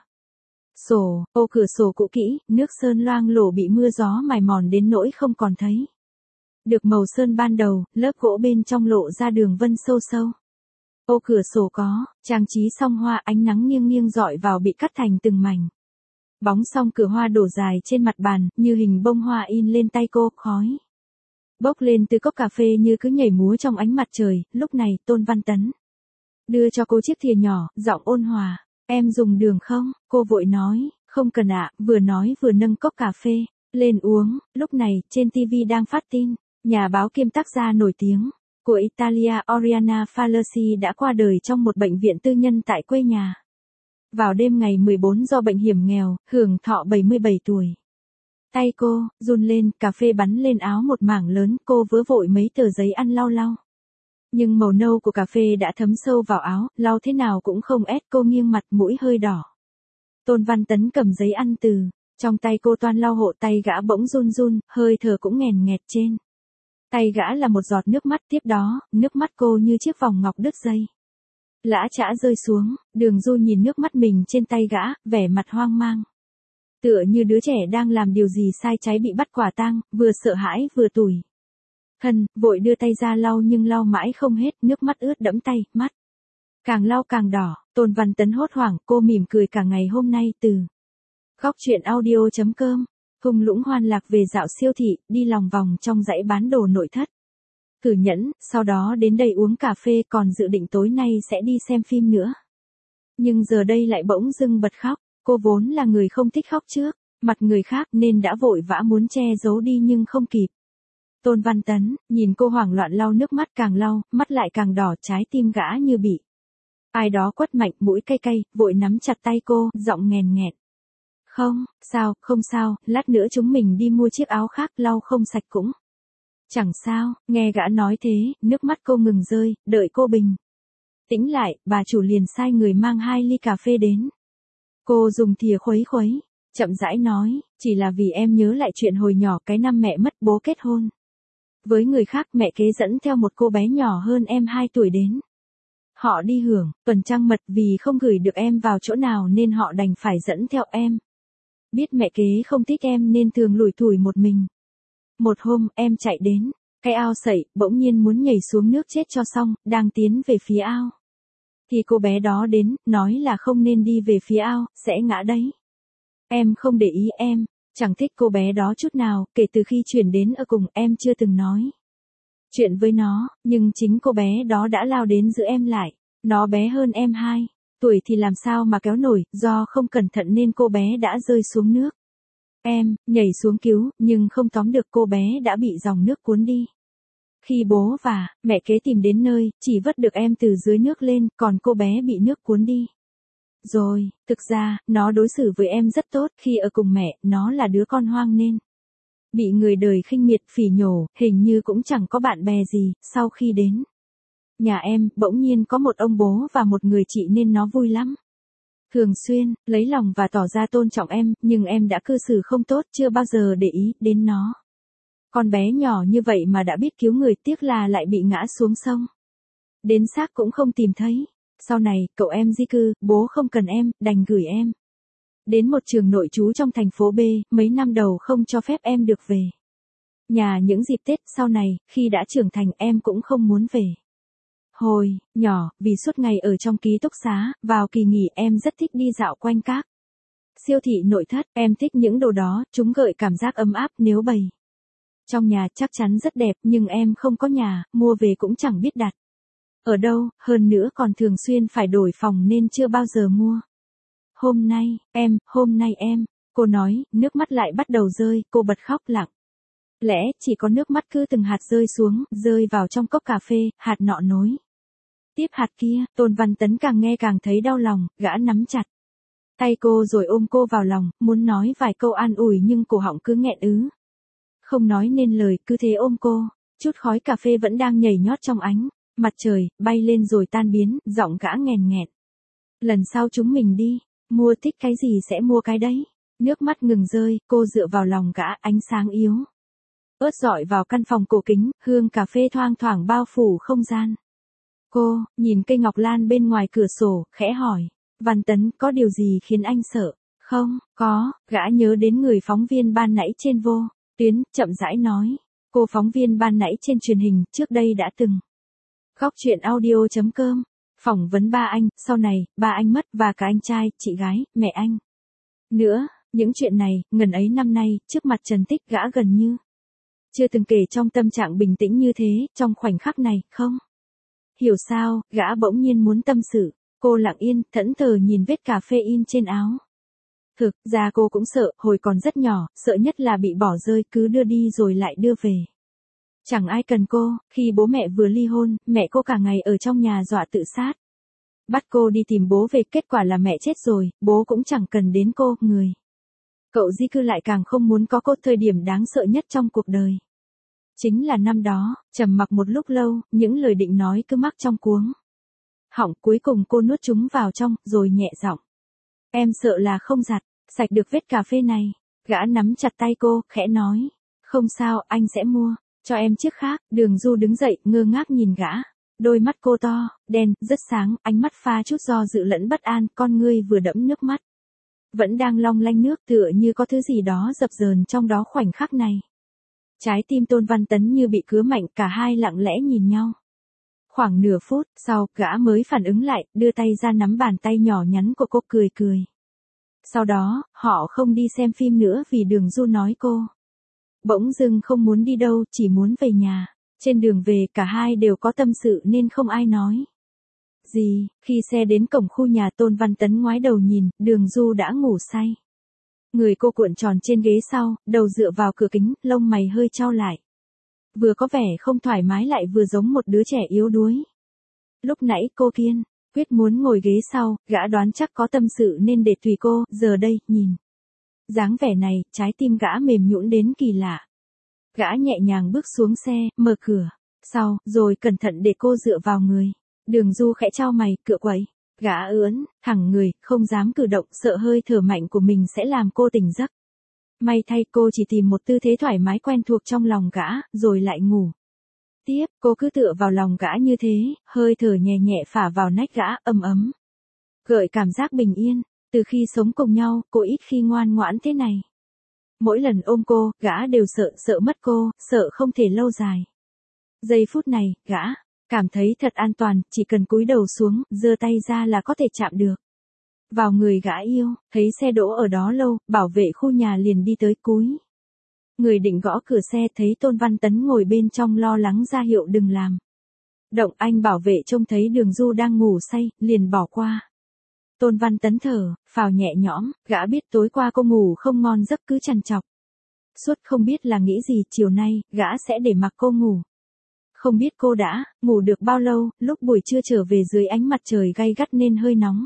sổ, ô cửa sổ cũ kỹ, nước sơn loang lổ bị mưa gió mài mòn đến nỗi không còn thấy được màu sơn ban đầu, lớp gỗ bên trong lộ ra đường vân sâu sâu. Ô cửa sổ có trang trí song hoa, ánh nắng nghiêng nghiêng rọi vào bị cắt thành từng mảnh. Bóng song cửa hoa đổ dài trên mặt bàn, như hình bông hoa in lên tay cô. Khói bốc lên từ cốc cà phê như cứ nhảy múa trong ánh mặt trời. Lúc này, Tôn Văn Tấn đưa cho cô chiếc thìa nhỏ, giọng ôn hòa, em dùng đường không? Cô vội nói, không cần ạ, vừa nói vừa nâng cốc cà phê lên uống. Lúc này, trên tivi đang phát tin, nhà báo kiêm tác gia nổi tiếng của Italia Oriana Fallaci đã qua đời trong một bệnh viện tư nhân tại quê nhà. Vào đêm ngày mười bốn do bệnh hiểm nghèo, hưởng thọ bảy mươi bảy tuổi. Tay cô run lên, cà phê bắn lên áo một mảng lớn, cô vớ vội mấy tờ giấy ăn lau lau. Nhưng màu nâu của cà phê đã thấm sâu vào áo, lau thế nào cũng không ét. Cô nghiêng mặt, mũi hơi đỏ. Tôn Văn Tấn cầm giấy ăn từ trong tay cô toan lau hộ, tay gã bỗng run run, hơi thở cũng nghèn nghẹt. Trên tay gã là một giọt nước mắt. Tiếp đó, nước mắt cô như chiếc vòng ngọc đứt dây, lã chã rơi xuống. Đường Du nhìn nước mắt mình trên tay gã, vẻ mặt hoang mang, tựa như đứa trẻ đang làm điều gì sai trái bị bắt quả tang, vừa sợ hãi vừa tủi thân, vội đưa tay ra lau nhưng lau mãi không hết, nước mắt ướt đẫm tay, mắt càng lau càng đỏ. Tôn Văn Tấn hốt hoảng, cô mỉm cười cả ngày hôm nay. Từ góc truyện audio chấm com, thung lũng hoan lạc về dạo siêu thị, đi lòng vòng trong dãy bán đồ nội thất. Cử nhẫn, sau đó đến đây uống cà phê, còn dự định tối nay sẽ đi xem phim nữa. Nhưng giờ đây lại bỗng dưng bật khóc. Cô vốn là người không thích khóc trước mặt người khác nên đã vội vã muốn che giấu đi nhưng không kịp. Tôn Văn Tấn nhìn cô hoảng loạn lau nước mắt, càng lau, mắt lại càng đỏ, trái tim gã như bị ai đó quất mạnh, mũi cay cay, vội nắm chặt tay cô, giọng nghèn nghẹt. Không, sao, không sao, lát nữa chúng mình đi mua chiếc áo khác, lau không sạch cũng chẳng sao. Nghe gã nói thế, nước mắt cô ngừng rơi. Đợi cô bình tĩnh lại, bà chủ liền sai người mang hai ly cà phê đến. Cô dùng thìa khuấy khuấy, chậm rãi nói, chỉ là vì em nhớ lại chuyện hồi nhỏ, cái năm mẹ mất, bố kết hôn với người khác, mẹ kế dẫn theo một cô bé nhỏ hơn em hai tuổi đến. Họ đi hưởng tuần trăng mật, vì không gửi được em vào chỗ nào nên họ đành phải dẫn theo em. Biết mẹ kế không thích em nên thường lủi thủi một mình. Một hôm, em chạy đến cái ao sậy, bỗng nhiên muốn nhảy xuống nước chết cho xong, đang tiến về phía ao thì cô bé đó đến, nói là không nên đi về phía ao, sẽ ngã đấy. Em không để ý em, chẳng thích cô bé đó chút nào, kể từ khi chuyển đến ở cùng em chưa từng nói chuyện với nó, nhưng chính cô bé đó đã lao đến giữ em lại. Nó bé hơn em hai tuổi thì làm sao mà kéo nổi, do không cẩn thận nên cô bé đã rơi xuống nước. Em, nhảy xuống cứu, nhưng không tóm được cô bé đã bị dòng nước cuốn đi. Khi bố và mẹ kế tìm đến nơi, chỉ vớt được em từ dưới nước lên, còn cô bé bị nước cuốn đi. Rồi, thực ra, nó đối xử với em rất tốt, khi ở cùng mẹ, nó là đứa con hoang nên bị người đời khinh miệt phỉ nhổ, hình như cũng chẳng có bạn bè gì. Sau khi đến nhà em, bỗng nhiên có một ông bố và một người chị nên nó vui lắm. Thường xuyên, lấy lòng và tỏ ra tôn trọng em, nhưng em đã cư xử không tốt, chưa bao giờ để ý đến nó. Con bé nhỏ như vậy mà đã biết cứu người, tiếc là lại bị ngã xuống sông. Đến xác cũng không tìm thấy. Sau này, cậu em di cư, bố không cần em, đành gửi em đến một trường nội trú trong thành phố B, mấy năm đầu không cho phép em được về nhà những dịp Tết. Sau này, khi đã trưởng thành em cũng không muốn về. Hồi nhỏ, vì suốt ngày ở trong ký túc xá, vào kỳ nghỉ em rất thích đi dạo quanh các siêu thị nội thất, em thích những đồ đó, chúng gợi cảm giác ấm áp. Nếu bày trong nhà chắc chắn rất đẹp, nhưng em không có nhà, mua về cũng chẳng biết đặt ở đâu, hơn nữa còn thường xuyên phải đổi phòng nên chưa bao giờ mua. Hôm nay, em, hôm nay em, cô nói, nước mắt lại bắt đầu rơi, cô bật khóc lặng lẽ, chỉ có nước mắt cứ từng hạt rơi xuống, rơi vào trong cốc cà phê, hạt nọ nối tiếp hạt kia. Tôn Văn Tấn càng nghe càng thấy đau lòng, gã nắm chặt tay cô rồi ôm cô vào lòng, muốn nói vài câu an ủi nhưng cổ họng cứ nghẹn ứ. Không nói nên lời, cứ thế ôm cô. Chút khói cà phê vẫn đang nhảy nhót trong ánh mặt trời, bay lên rồi tan biến, giọng gã nghèn nghẹn. Lần sau chúng mình đi, mua thích cái gì sẽ mua cái đấy. Nước mắt ngừng rơi, cô dựa vào lòng gã, ánh sáng yếu ớt rọi vào căn phòng cổ kính, hương cà phê thoang thoảng bao phủ không gian. Cô, nhìn cây ngọc lan bên ngoài cửa sổ, khẽ hỏi, Văn Tấn, có điều gì khiến anh sợ? Không, có, gã nhớ đến người phóng viên ban nãy trên vô tuyến, chậm rãi nói. Cô phóng viên ban nãy trên truyền hình, trước đây đã từng Góc chuyện audio chấm com phỏng vấn ba anh, sau này, ba anh mất và cả anh trai, chị gái, mẹ anh nữa. Những chuyện này, ngần ấy năm nay, trước mặt Trần Tích gã gần như chưa từng kể trong tâm trạng bình tĩnh như thế, trong khoảnh khắc này, không hiểu sao, gã bỗng nhiên muốn tâm sự. Cô lặng yên, thẫn thờ nhìn vết cà phê in trên áo. Thực ra cô cũng sợ, hồi còn rất nhỏ, sợ nhất là bị bỏ rơi, cứ đưa đi rồi lại đưa về. Chẳng ai cần cô. Khi bố mẹ vừa ly hôn, mẹ cô cả ngày ở trong nhà dọa tự sát. Bắt cô đi tìm bố về, kết quả là mẹ chết rồi, bố cũng chẳng cần đến cô. Người cậu di cư lại càng không muốn có cô. Thời điểm đáng sợ nhất trong cuộc đời chính là năm đó. Trầm mặc một lúc lâu, những lời định nói cứ mắc trong cuống họng, cuối cùng cô nuốt chúng vào trong, rồi nhẹ giọng. Em sợ là không giặt sạch được vết cà phê này. Gã nắm chặt tay cô, khẽ nói. Không sao, anh sẽ mua cho em chiếc khác. Đường Du đứng dậy, ngơ ngác nhìn gã. Đôi mắt cô to, đen, rất sáng, ánh mắt pha chút do dự lẫn bất an, con ngươi vừa đẫm nước mắt vẫn đang long lanh nước, tựa như có thứ gì đó dập dờn trong đó khoảnh khắc này. Trái tim Tôn Văn Tấn như bị cứa mạnh, cả hai lặng lẽ nhìn nhau. Khoảng nửa phút sau, gã mới phản ứng lại, đưa tay ra nắm bàn tay nhỏ nhắn của cô, cười cười. Sau đó, họ không đi xem phim nữa vì Đường Du nói cô bỗng dưng không muốn đi đâu, chỉ muốn về nhà. Trên đường về, cả hai đều có tâm sự nên không ai nói gì. Khi xe đến cổng khu nhà, Tôn Văn Tấn ngoái đầu nhìn, Đường Du đã ngủ say. Người cô cuộn tròn trên ghế sau, đầu dựa vào cửa kính, lông mày hơi chau lại. Vừa có vẻ không thoải mái lại vừa giống một đứa trẻ yếu đuối. Lúc nãy cô kiên quyết muốn ngồi ghế sau, gã đoán chắc có tâm sự nên để tùy cô, giờ đây, nhìn dáng vẻ này, trái tim gã mềm nhũn đến kỳ lạ. Gã nhẹ nhàng bước xuống xe, mở cửa sau, rồi cẩn thận để cô dựa vào người. Đường Du khẽ chau mày, cựa quậy. Gã ưỡn thẳng người, không dám cử động, sợ hơi thở mạnh của mình sẽ làm cô tỉnh giấc. May thay, cô chỉ tìm một tư thế thoải mái quen thuộc trong lòng gã, rồi lại ngủ tiếp. Cô cứ tựa vào lòng gã như thế, hơi thở nhẹ nhẹ phả vào nách gã, ấm ấm, gợi cảm giác bình yên. Từ khi sống cùng nhau, cô ít khi ngoan ngoãn thế này. Mỗi lần ôm cô, gã đều sợ, sợ mất cô, sợ không thể lâu dài. Giây phút này, gã cảm thấy thật an toàn, chỉ cần cúi đầu xuống, giơ tay ra là có thể chạm được Vào người gã yêu, thấy xe đỗ ở đó lâu, bảo vệ khu nhà liền đi tới cúi. Người định gõ cửa xe thấy Tôn Văn Tấn ngồi bên trong lo lắng ra hiệu đừng làm. Động anh bảo vệ trông thấy Đường Du đang ngủ say, liền bỏ qua. Tôn Văn Tấn thở, phào nhẹ nhõm, gã biết tối qua cô ngủ không ngon giấc cứ trằn trọc. Suốt không biết là nghĩ gì, chiều nay, gã sẽ để mặc cô ngủ. Không biết cô đã ngủ được bao lâu, lúc buổi trưa trở về dưới ánh mặt trời gay gắt nên hơi nóng.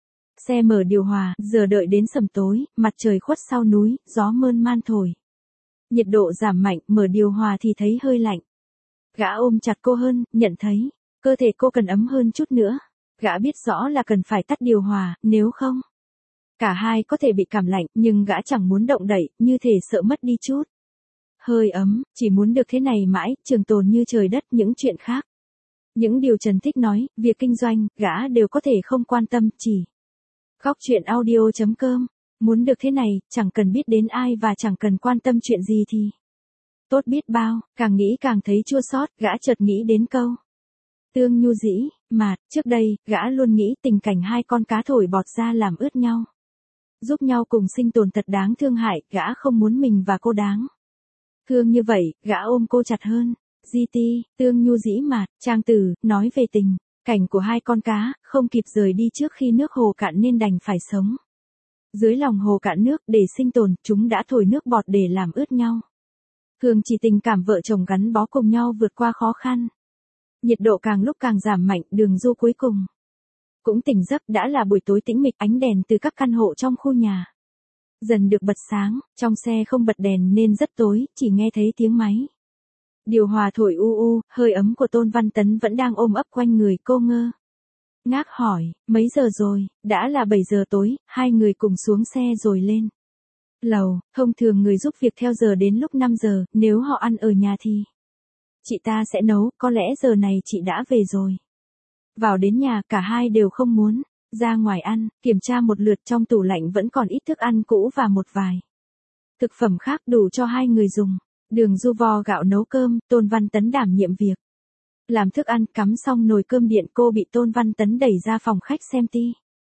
Xe mở điều hòa, giờ đợi đến sầm tối, mặt trời khuất sau núi, gió mơn man thổi. Nhiệt độ giảm mạnh, mở điều hòa thì thấy hơi lạnh. Gã ôm chặt cô hơn, nhận thấy, cơ thể cô cần ấm hơn chút nữa. Gã biết rõ là cần phải tắt điều hòa, nếu không. Cả hai có thể bị cảm lạnh, nhưng gã chẳng muốn động đậy, như thể sợ mất đi chút. Hơi ấm, chỉ muốn được thế này mãi, trường tồn như trời đất những chuyện khác. Những điều Trần Thích nói, việc kinh doanh, gã đều có thể không quan tâm, chỉ. Góc chuyện audio chấm com, muốn được thế này, chẳng cần biết đến ai và chẳng cần quan tâm chuyện gì thì. Tốt biết bao, càng nghĩ càng thấy chua xót, gã chợt nghĩ đến câu. Tương nhu dĩ, mạt, trước đây, gã luôn nghĩ tình cảnh hai con cá thổi bọt ra làm ướt nhau. Giúp nhau cùng sinh tồn thật đáng thương hại, gã không muốn mình và cô đáng. Thương như vậy, gã ôm cô chặt hơn. giê tê, tương nhu dĩ mạt, trang tử, nói về tình, cảnh của hai con cá, không kịp rời đi trước khi nước hồ cạn nên đành phải sống. Dưới lòng hồ cạn nước để sinh tồn, chúng đã thổi nước bọt để làm ướt nhau. Thường chỉ tình cảm vợ chồng gắn bó cùng nhau vượt qua khó khăn. Nhiệt độ càng lúc càng giảm mạnh, Đường Du cuối cùng cũng tỉnh giấc, đã là buổi tối tĩnh mịch, ánh đèn từ các căn hộ trong khu nhà dần được bật sáng, trong xe không bật đèn nên rất tối, chỉ nghe thấy tiếng máy. Điều hòa thổi u u, hơi ấm của Tôn Văn Tấn vẫn đang ôm ấp quanh người cô ngơ. Ngác hỏi, mấy giờ rồi, đã là bảy giờ tối, hai người cùng xuống xe rồi lên lầu, thông thường người giúp việc theo giờ đến lúc năm giờ, nếu họ ăn ở nhà thì chị ta sẽ nấu, có lẽ giờ này chị đã về rồi. Vào đến nhà, cả hai đều không muốn ra ngoài ăn, kiểm tra một lượt trong tủ lạnh vẫn còn ít thức ăn cũ và một vài thực phẩm khác đủ cho hai người dùng. Đường Du vo gạo nấu cơm, Tôn Văn Tấn đảm nhiệm việc làm thức ăn, cắm xong nồi cơm điện cô bị Tôn Văn Tấn đẩy ra phòng khách xem ti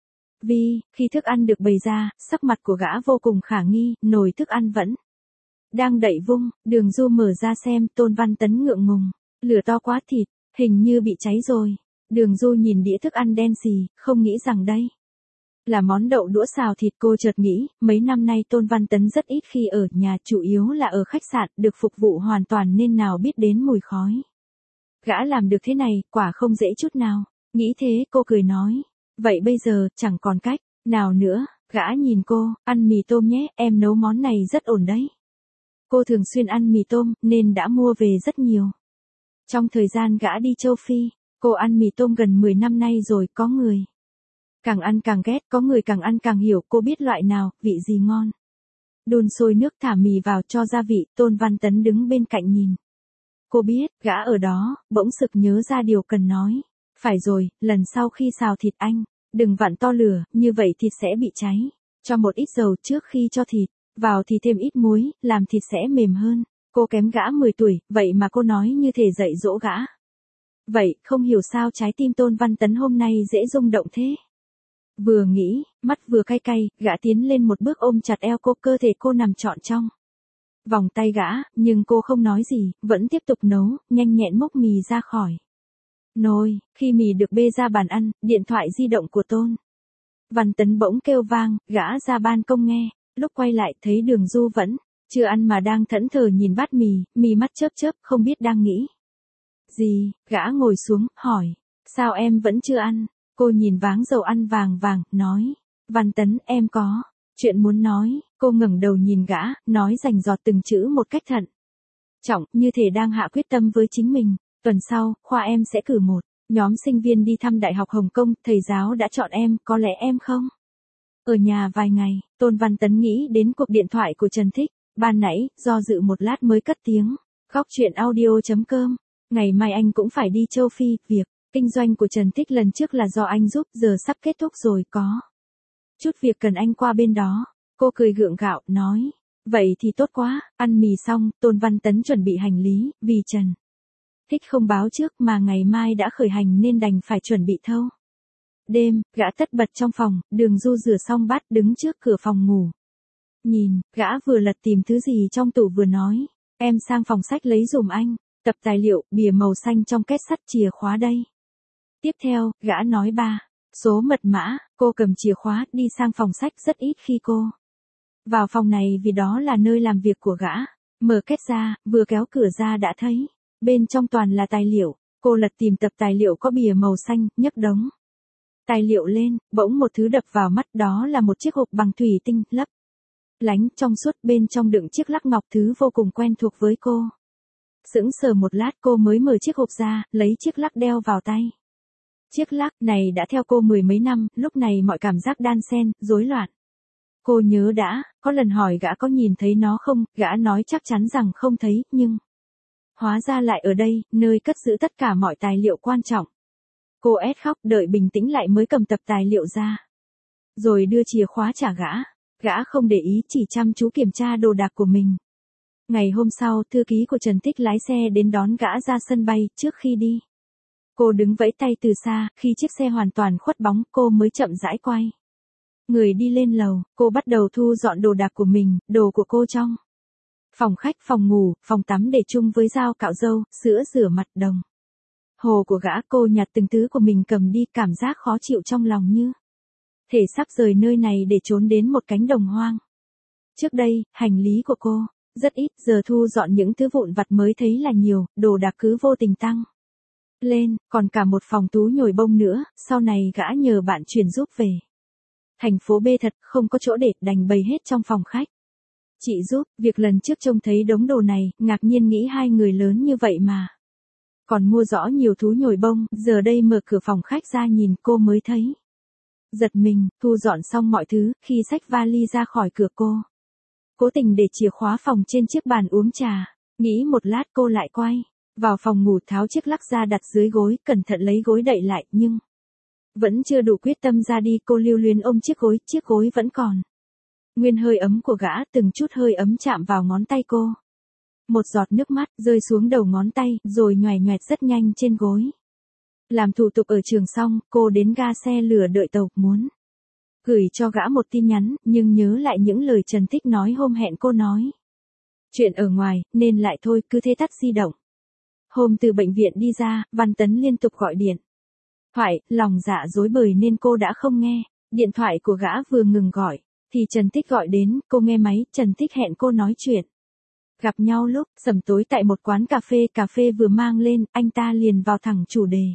vi. Khi thức ăn được bày ra, sắc mặt của gã vô cùng khả nghi, nồi thức ăn vẫn đang đậy vung. Đường Du mở ra xem, Tôn Văn Tấn ngượng ngùng, lửa to quá, thịt hình như bị cháy rồi. Đường Du nhìn đĩa thức ăn đen xì, không nghĩ rằng đây là món đậu đũa xào thịt. Cô chợt nghĩ, mấy năm nay Tôn Văn Tấn rất ít khi ở nhà, chủ yếu là ở khách sạn, được phục vụ hoàn toàn nên nào biết đến mùi khói. Gã làm được thế này, quả không dễ chút nào. Nghĩ thế, cô cười nói, vậy bây giờ, chẳng còn cách nào nữa. Gã nhìn cô, ăn mì tôm nhé, em nấu món này rất ổn đấy. Cô thường xuyên ăn mì tôm, nên đã mua về rất nhiều. Trong thời gian gã đi châu Phi, cô ăn mì tôm gần mười năm nay rồi, có người càng ăn càng ghét, có người càng ăn càng hiểu, cô biết loại nào, vị gì ngon. Đun sôi nước, thả mì vào, cho gia vị. Tôn Văn Tấn đứng bên cạnh nhìn. Cô biết, gã ở đó, bỗng sực nhớ ra điều cần nói. Phải rồi, lần sau khi xào thịt anh, đừng vặn to lửa, như vậy thịt sẽ bị cháy. Cho một ít dầu trước khi cho thịt vào thì thêm ít muối, làm thịt sẽ mềm hơn. Cô kém gã mười tuổi, vậy mà cô nói như thể dạy dỗ gã. Vậy, không hiểu sao trái tim Tôn Văn Tấn hôm nay dễ rung động thế. Vừa nghĩ, mắt vừa cay cay, gã tiến lên một bước ôm chặt eo cô, cơ thể cô nằm trọn trong vòng tay gã, nhưng cô không nói gì, vẫn tiếp tục nấu, nhanh nhẹn múc mì ra khỏi nồi. Khi mì được bê ra bàn ăn, điện thoại di động của Tôn Văn Tấn bỗng kêu vang, gã ra ban công nghe, lúc quay lại thấy Đường Du vẫn chưa ăn mà đang thẫn thờ nhìn bát mì, mì mắt chớp chớp, không biết đang nghĩ gì. Gã ngồi xuống, hỏi, sao em vẫn chưa ăn? Cô nhìn váng dầu ăn vàng vàng, nói, Văn Tấn, em có chuyện muốn nói. Cô ngẩng đầu nhìn gã, nói rành rọt từng chữ một cách thận trọng, như thể đang hạ quyết tâm với chính mình. Tuần sau, khoa em sẽ cử một nhóm sinh viên đi thăm Đại học Hồng Kông, thầy giáo đã chọn em, có lẽ em không ở nhà vài ngày. Tôn Văn Tấn nghĩ đến cuộc điện thoại của Trần Thích ban nãy, do dự một lát mới cất tiếng. Góc chuyện audio chấm com, ngày mai anh cũng phải đi châu Phi, việc kinh doanh của Trần Thích lần trước là do anh giúp, giờ sắp kết thúc rồi, có chút việc cần anh qua bên đó. Cô cười gượng gạo, nói, vậy thì tốt quá. Ăn mì xong, Tôn Văn Tấn chuẩn bị hành lý, vì Trần Thích không báo trước mà ngày mai đã khởi hành nên đành phải chuẩn bị thâu Đêm, gã tất bật trong phòng, Đường Du rửa xong bát đứng trước cửa phòng ngủ. Nhìn, gã vừa lật tìm thứ gì trong tủ vừa nói, em sang phòng sách lấy dùm anh, tập tài liệu, bìa màu xanh trong két sắt, chìa khóa đây. Tiếp theo, gã nói ba, số mật mã, cô cầm chìa khóa, đi sang phòng sách rất ít khi cô vào phòng này vì đó là nơi làm việc của gã. Mở két ra, vừa kéo cửa ra đã thấy, bên trong toàn là tài liệu. Cô lật tìm tập tài liệu có bìa màu xanh, nhấc đống tài liệu lên, bỗng một thứ đập vào mắt, đó là một chiếc hộp bằng thủy tinh, lấp lánh trong suốt, bên trong đựng chiếc lắc ngọc, thứ vô cùng quen thuộc với cô. Sững sờ một lát cô mới mở chiếc hộp ra, lấy chiếc lắc đeo vào tay. Chiếc lắc này đã theo cô mười mấy năm, lúc này mọi cảm giác đan xen, rối loạn. Cô nhớ đã, có lần hỏi gã có nhìn thấy nó không, gã nói chắc chắn rằng không thấy, nhưng hóa ra lại ở đây, nơi cất giữ tất cả mọi tài liệu quan trọng. Cô ét khóc, đợi bình tĩnh lại mới cầm tập tài liệu ra. Rồi đưa chìa khóa trả gã. Gã không để ý, chỉ chăm chú kiểm tra đồ đạc của mình. Ngày hôm sau, thư ký của Trần Tích lái xe đến đón gã ra sân bay. Trước khi đi, cô đứng vẫy tay từ xa, khi chiếc xe hoàn toàn khuất bóng, cô mới chậm rãi quay người đi lên lầu. Cô bắt đầu thu dọn đồ đạc của mình, đồ của cô trong phòng khách, phòng ngủ, phòng tắm để chung với dao cạo râu, sữa rửa mặt, đồng hồ của gã. Cô nhặt từng thứ của mình cầm đi, cảm giác khó chịu trong lòng như thể sắp rời nơi này để trốn đến một cánh đồng hoang. Trước đây, hành lý của cô rất ít, giờ thu dọn những thứ vụn vặt mới thấy là nhiều, đồ đạc cứ vô tình tăng lên, còn cả một phòng tú nhồi bông nữa, sau này gã nhờ bạn chuyển giúp về thành phố B, thật không có chỗ để, đành bày hết trong phòng khách. Chị giúp, việc lần trước trông thấy đống đồ này, ngạc nhiên nghĩ hai người lớn như vậy mà còn mua rõ nhiều thú nhồi bông, giờ đây mở cửa phòng khách ra nhìn cô mới thấy giật mình. Thu dọn xong mọi thứ, khi xách vali ra khỏi cửa cô cố tình để chìa khóa phòng trên chiếc bàn uống trà. Nghĩ một lát cô lại quay vào phòng ngủ, tháo chiếc lắc ra đặt dưới gối, cẩn thận lấy gối đậy lại, nhưng vẫn chưa đủ quyết tâm ra đi. Cô lưu luyến ôm chiếc gối, chiếc gối vẫn còn nguyên hơi ấm của gã, từng chút hơi ấm chạm vào ngón tay cô. Một giọt nước mắt rơi xuống đầu ngón tay, rồi nhoẻn nhoẹt rất nhanh trên gối. Làm thủ tục ở trường xong, cô đến ga xe lửa đợi tàu, muốn gửi cho gã một tin nhắn, nhưng nhớ lại những lời Trần Tích nói hôm hẹn cô nói chuyện ở ngoài, nên lại thôi, cứ thế tắt di động. Hôm từ bệnh viện đi ra, Văn Tấn liên tục gọi điện thoại, lòng dạ rối bời nên cô đã không nghe. Điện thoại của gã vừa ngừng gọi thì Trần Tích gọi đến, cô nghe máy. Trần Tích hẹn cô nói chuyện gặp nhau lúc sẩm tối tại một quán cà phê. Cà phê vừa mang lên, anh ta liền vào thẳng chủ đề.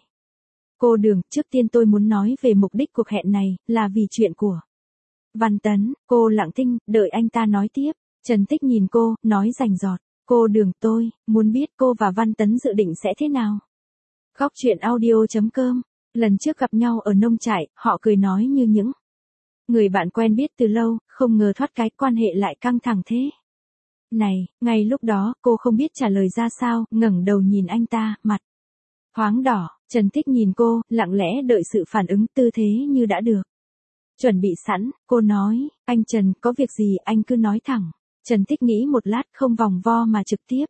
Cô Đường, trước tiên tôi muốn nói về mục đích cuộc hẹn này, là vì chuyện của Văn Tấn. Cô lặng thinh, đợi anh ta nói tiếp. Trần Tích nhìn cô, nói rành rọt. Cô Đường, tôi muốn biết cô và Văn Tấn dự định sẽ thế nào. Góc chuyện audio chấm com. Lần trước gặp nhau ở nông trại, họ cười nói như những người bạn quen biết từ lâu, không ngờ thoát cái quan hệ lại căng thẳng thế này. Ngay lúc đó, cô không biết trả lời ra sao, ngẩng đầu nhìn anh ta, mặt thoáng đỏ. Trần Tích nhìn cô, lặng lẽ đợi sự phản ứng, tư thế như đã được chuẩn bị sẵn. Cô nói, anh Trần, có việc gì anh cứ nói thẳng. Trần Tích nghĩ một lát, không vòng vo mà trực tiếp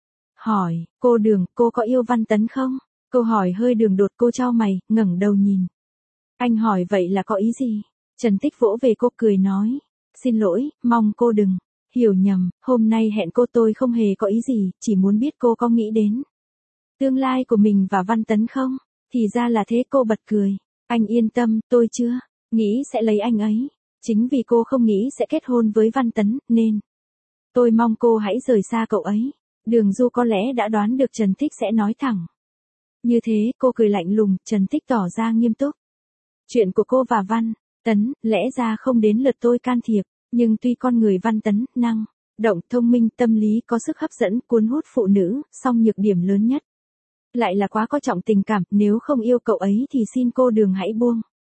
hỏi, cô Đường, cô có yêu Văn Tấn không? Câu hỏi hơi đường đột, cô chau mày, ngẩng đầu nhìn anh hỏi vậy là có ý gì? Trần Tích vỗ về cô, cười nói, xin lỗi, mong cô đừng hiểu nhầm, hôm nay hẹn cô tôi không hề có ý gì, chỉ muốn biết cô có nghĩ đến tương lai của mình và Văn Tấn không? Thì ra là thế. Cô bật cười. Anh yên tâm, tôi chưa nghĩ sẽ lấy anh ấy. Chính vì cô không nghĩ sẽ kết hôn với Văn Tấn, nên tôi mong cô hãy rời xa cậu ấy. Đường Du có lẽ đã đoán được Trần Tích sẽ nói thẳng như thế, cô cười lạnh lùng. Trần Tích tỏ ra nghiêm túc. Chuyện của cô và Văn Tấn, lẽ ra không đến lượt tôi can thiệp, nhưng tuy con người Văn Tấn năng động, thông minh, tâm lý có sức hấp dẫn, cuốn hút phụ nữ, song nhược điểm lớn nhất lại là quá coi trọng tình cảm. Nếu không yêu cậu ấy thì xin cô Đường hãy buông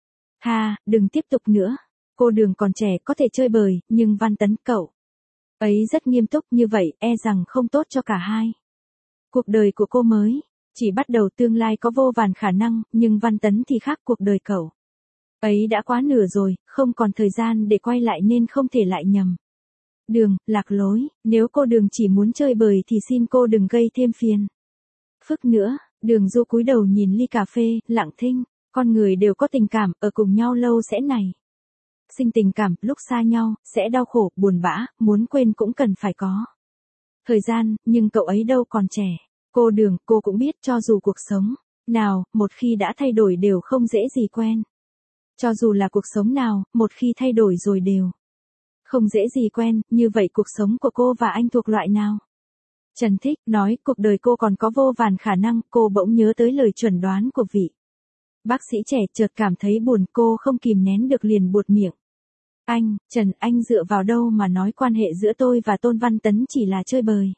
tha, đừng tiếp tục nữa. Cô Đường còn trẻ, có thể chơi bời, nhưng Văn Tấn cậu ấy rất nghiêm túc, như vậy e rằng không tốt cho cả hai. Cuộc đời của cô mới chỉ bắt đầu, tương lai có vô vàn khả năng, nhưng Văn Tấn thì khác. Cuộc đời cậu ấy đã quá nửa rồi, không còn thời gian để quay lại nên không thể lại nhầm đường, lạc lối. Nếu cô Đường chỉ muốn chơi bời thì xin cô đừng gây thêm phiền phức nữa. Đường Du cúi đầu nhìn ly cà phê, lặng thinh. Con người đều có tình cảm, ở cùng nhau lâu sẽ này. Sinh tình cảm, lúc xa nhau, sẽ đau khổ, buồn bã, muốn quên cũng cần phải có thời gian, nhưng cậu ấy đâu còn trẻ. Cô Đường, cô cũng biết cho dù cuộc sống nào, một khi đã thay đổi đều không dễ gì quen. Cho dù là cuộc sống nào, một khi thay đổi rồi đều không dễ gì quen, như vậy cuộc sống của cô và anh thuộc loại nào? Trần Thích nói, cuộc đời cô còn có vô vàn khả năng, cô bỗng nhớ tới lời chuẩn đoán của vị bác sĩ trẻ, chợt cảm thấy buồn, cô không kìm nén được liền buột miệng. Anh, Trần, anh dựa vào đâu mà nói quan hệ giữa tôi và Tôn Văn Tấn chỉ là chơi bời?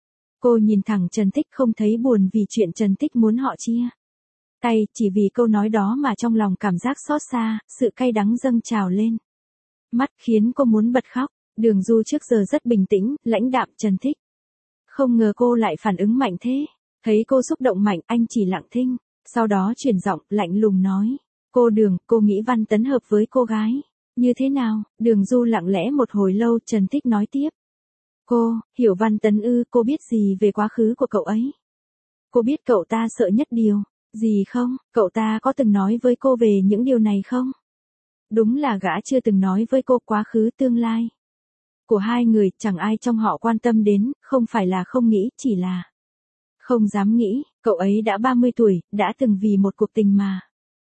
Cô nhìn thẳng Trần Thích, không thấy buồn vì chuyện Trần Thích muốn họ chia tay, chỉ vì câu nói đó mà trong lòng cảm giác xót xa, sự cay đắng dâng trào lên mắt khiến cô muốn bật khóc. Đường Du trước giờ rất bình tĩnh, lãnh đạm. Trần Thích không ngờ cô lại phản ứng mạnh thế. Thấy cô xúc động mạnh, anh chỉ lặng thinh, sau đó chuyển giọng, lạnh lùng nói. Cô Đường, cô nghĩ Văn Tấn hợp với cô gái như thế nào? Đường Du lặng lẽ một hồi lâu, Trần Thích nói tiếp. Cô, hiểu Văn Tấn ư? Cô biết gì về quá khứ của cậu ấy? Cô biết cậu ta sợ nhất điều gì không? Cậu ta có từng nói với cô về những điều này không? Đúng là gã chưa từng nói với cô quá khứ tương lai của hai người, chẳng ai trong họ quan tâm đến, không phải là không nghĩ, chỉ là không dám nghĩ. Cậu ấy đã ba mươi tuổi, đã từng vì một cuộc tình mà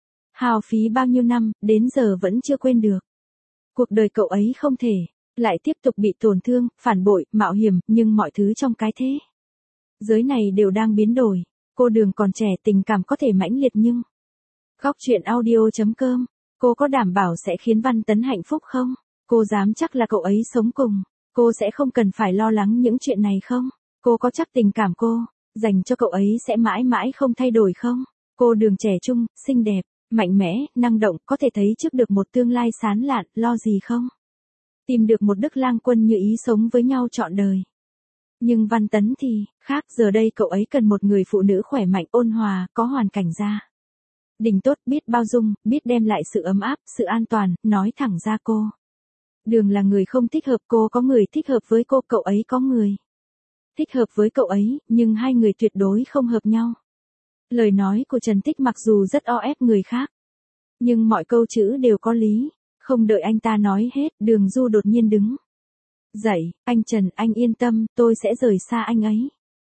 hao phí bao nhiêu năm, đến giờ vẫn chưa quên được. Cuộc đời cậu ấy không thể lại tiếp tục bị tổn thương, phản bội, mạo hiểm, nhưng mọi thứ trong cái thế giới này đều đang biến đổi. Cô Đường còn trẻ, tình cảm có thể mãnh liệt nhưng Góc truyện audio.com, cô có đảm bảo sẽ khiến Văn Tấn hạnh phúc không? Cô dám chắc là cậu ấy sống cùng cô sẽ không cần phải lo lắng những chuyện này không? Cô có chắc tình cảm cô dành cho cậu ấy sẽ mãi mãi không thay đổi không? Cô Đường trẻ trung, xinh đẹp, mạnh mẽ, năng động, có thể thấy trước được một tương lai sáng lạn, lo gì không? Tìm được một Đức Lang Quân như ý sống với nhau trọn đời. Nhưng Văn Tấn thì khác, giờ đây cậu ấy cần một người phụ nữ khỏe mạnh, ôn hòa, có hoàn cảnh gia đình tốt, biết bao dung, biết đem lại sự ấm áp, sự an toàn. Nói thẳng ra cô Đường là người không thích hợp, cô có người thích hợp với cô, cậu ấy có người thích hợp với cậu ấy, nhưng hai người tuyệt đối không hợp nhau. Lời nói của Trần Thích mặc dù rất o ép người khác, nhưng mọi câu chữ đều có lý. Không đợi anh ta nói hết, Đường Du đột nhiên đứng dậy. Anh Trần, anh yên tâm, tôi sẽ rời xa anh ấy.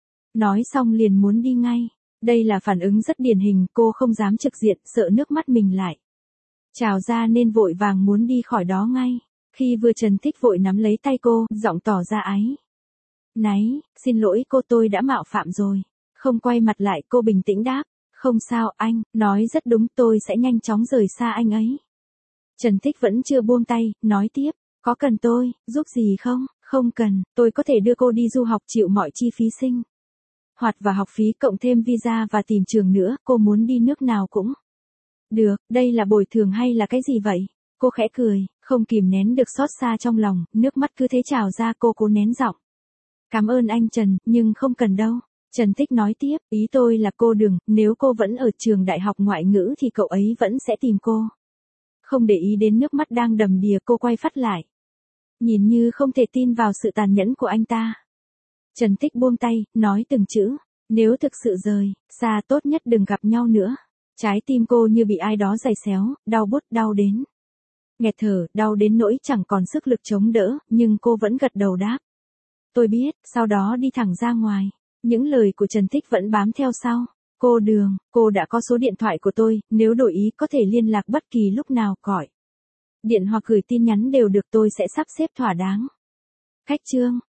Nói xong liền muốn đi ngay. Đây là phản ứng rất điển hình, cô không dám trực diện, sợ nước mắt mình lại trào ra nên vội vàng muốn đi khỏi đó ngay. Khi vừa Trần Thích vội nắm lấy tay cô, giọng tỏ ra áy náy. Xin lỗi cô, tôi đã mạo phạm rồi. Không quay mặt lại, cô bình tĩnh đáp. Không sao anh, nói rất đúng, tôi sẽ nhanh chóng rời xa anh ấy. Trần Thích vẫn chưa buông tay, nói tiếp. Có cần tôi giúp gì không? Không cần, tôi có thể đưa cô đi du học, chịu mọi chi phí sinh hoạt và học phí, cộng thêm visa và tìm trường nữa. Cô muốn đi nước nào cũng được. Đây là bồi thường hay là cái gì vậy? Cô khẽ cười, không kìm nén được xót xa trong lòng, nước mắt cứ thế trào ra. Cô cố nén giọng. Cảm ơn anh Trần, nhưng không cần đâu. Trần Thích nói tiếp, ý tôi là cô Đường, nếu cô vẫn ở trường đại học ngoại ngữ thì cậu ấy vẫn sẽ tìm cô. Không để ý đến nước mắt đang đầm đìa, cô quay phát lại, nhìn như không thể tin vào sự tàn nhẫn của anh ta. Trần Thích buông tay, nói từng chữ. Nếu thực sự rời xa, tốt nhất đừng gặp nhau nữa. Trái tim cô như bị ai đó giày xéo, đau bút, đau đến nghẹt thở, đau đến nỗi chẳng còn sức lực chống đỡ, nhưng cô vẫn gật đầu đáp. Tôi biết, sau đó đi thẳng ra ngoài. Những lời của Trần Thích vẫn bám theo sau. Cô Đường, cô đã có số điện thoại của tôi, nếu đổi ý có thể liên lạc bất kỳ lúc nào, gọi điện hoặc gửi tin nhắn đều được, tôi sẽ sắp xếp thỏa đáng. Khách chương.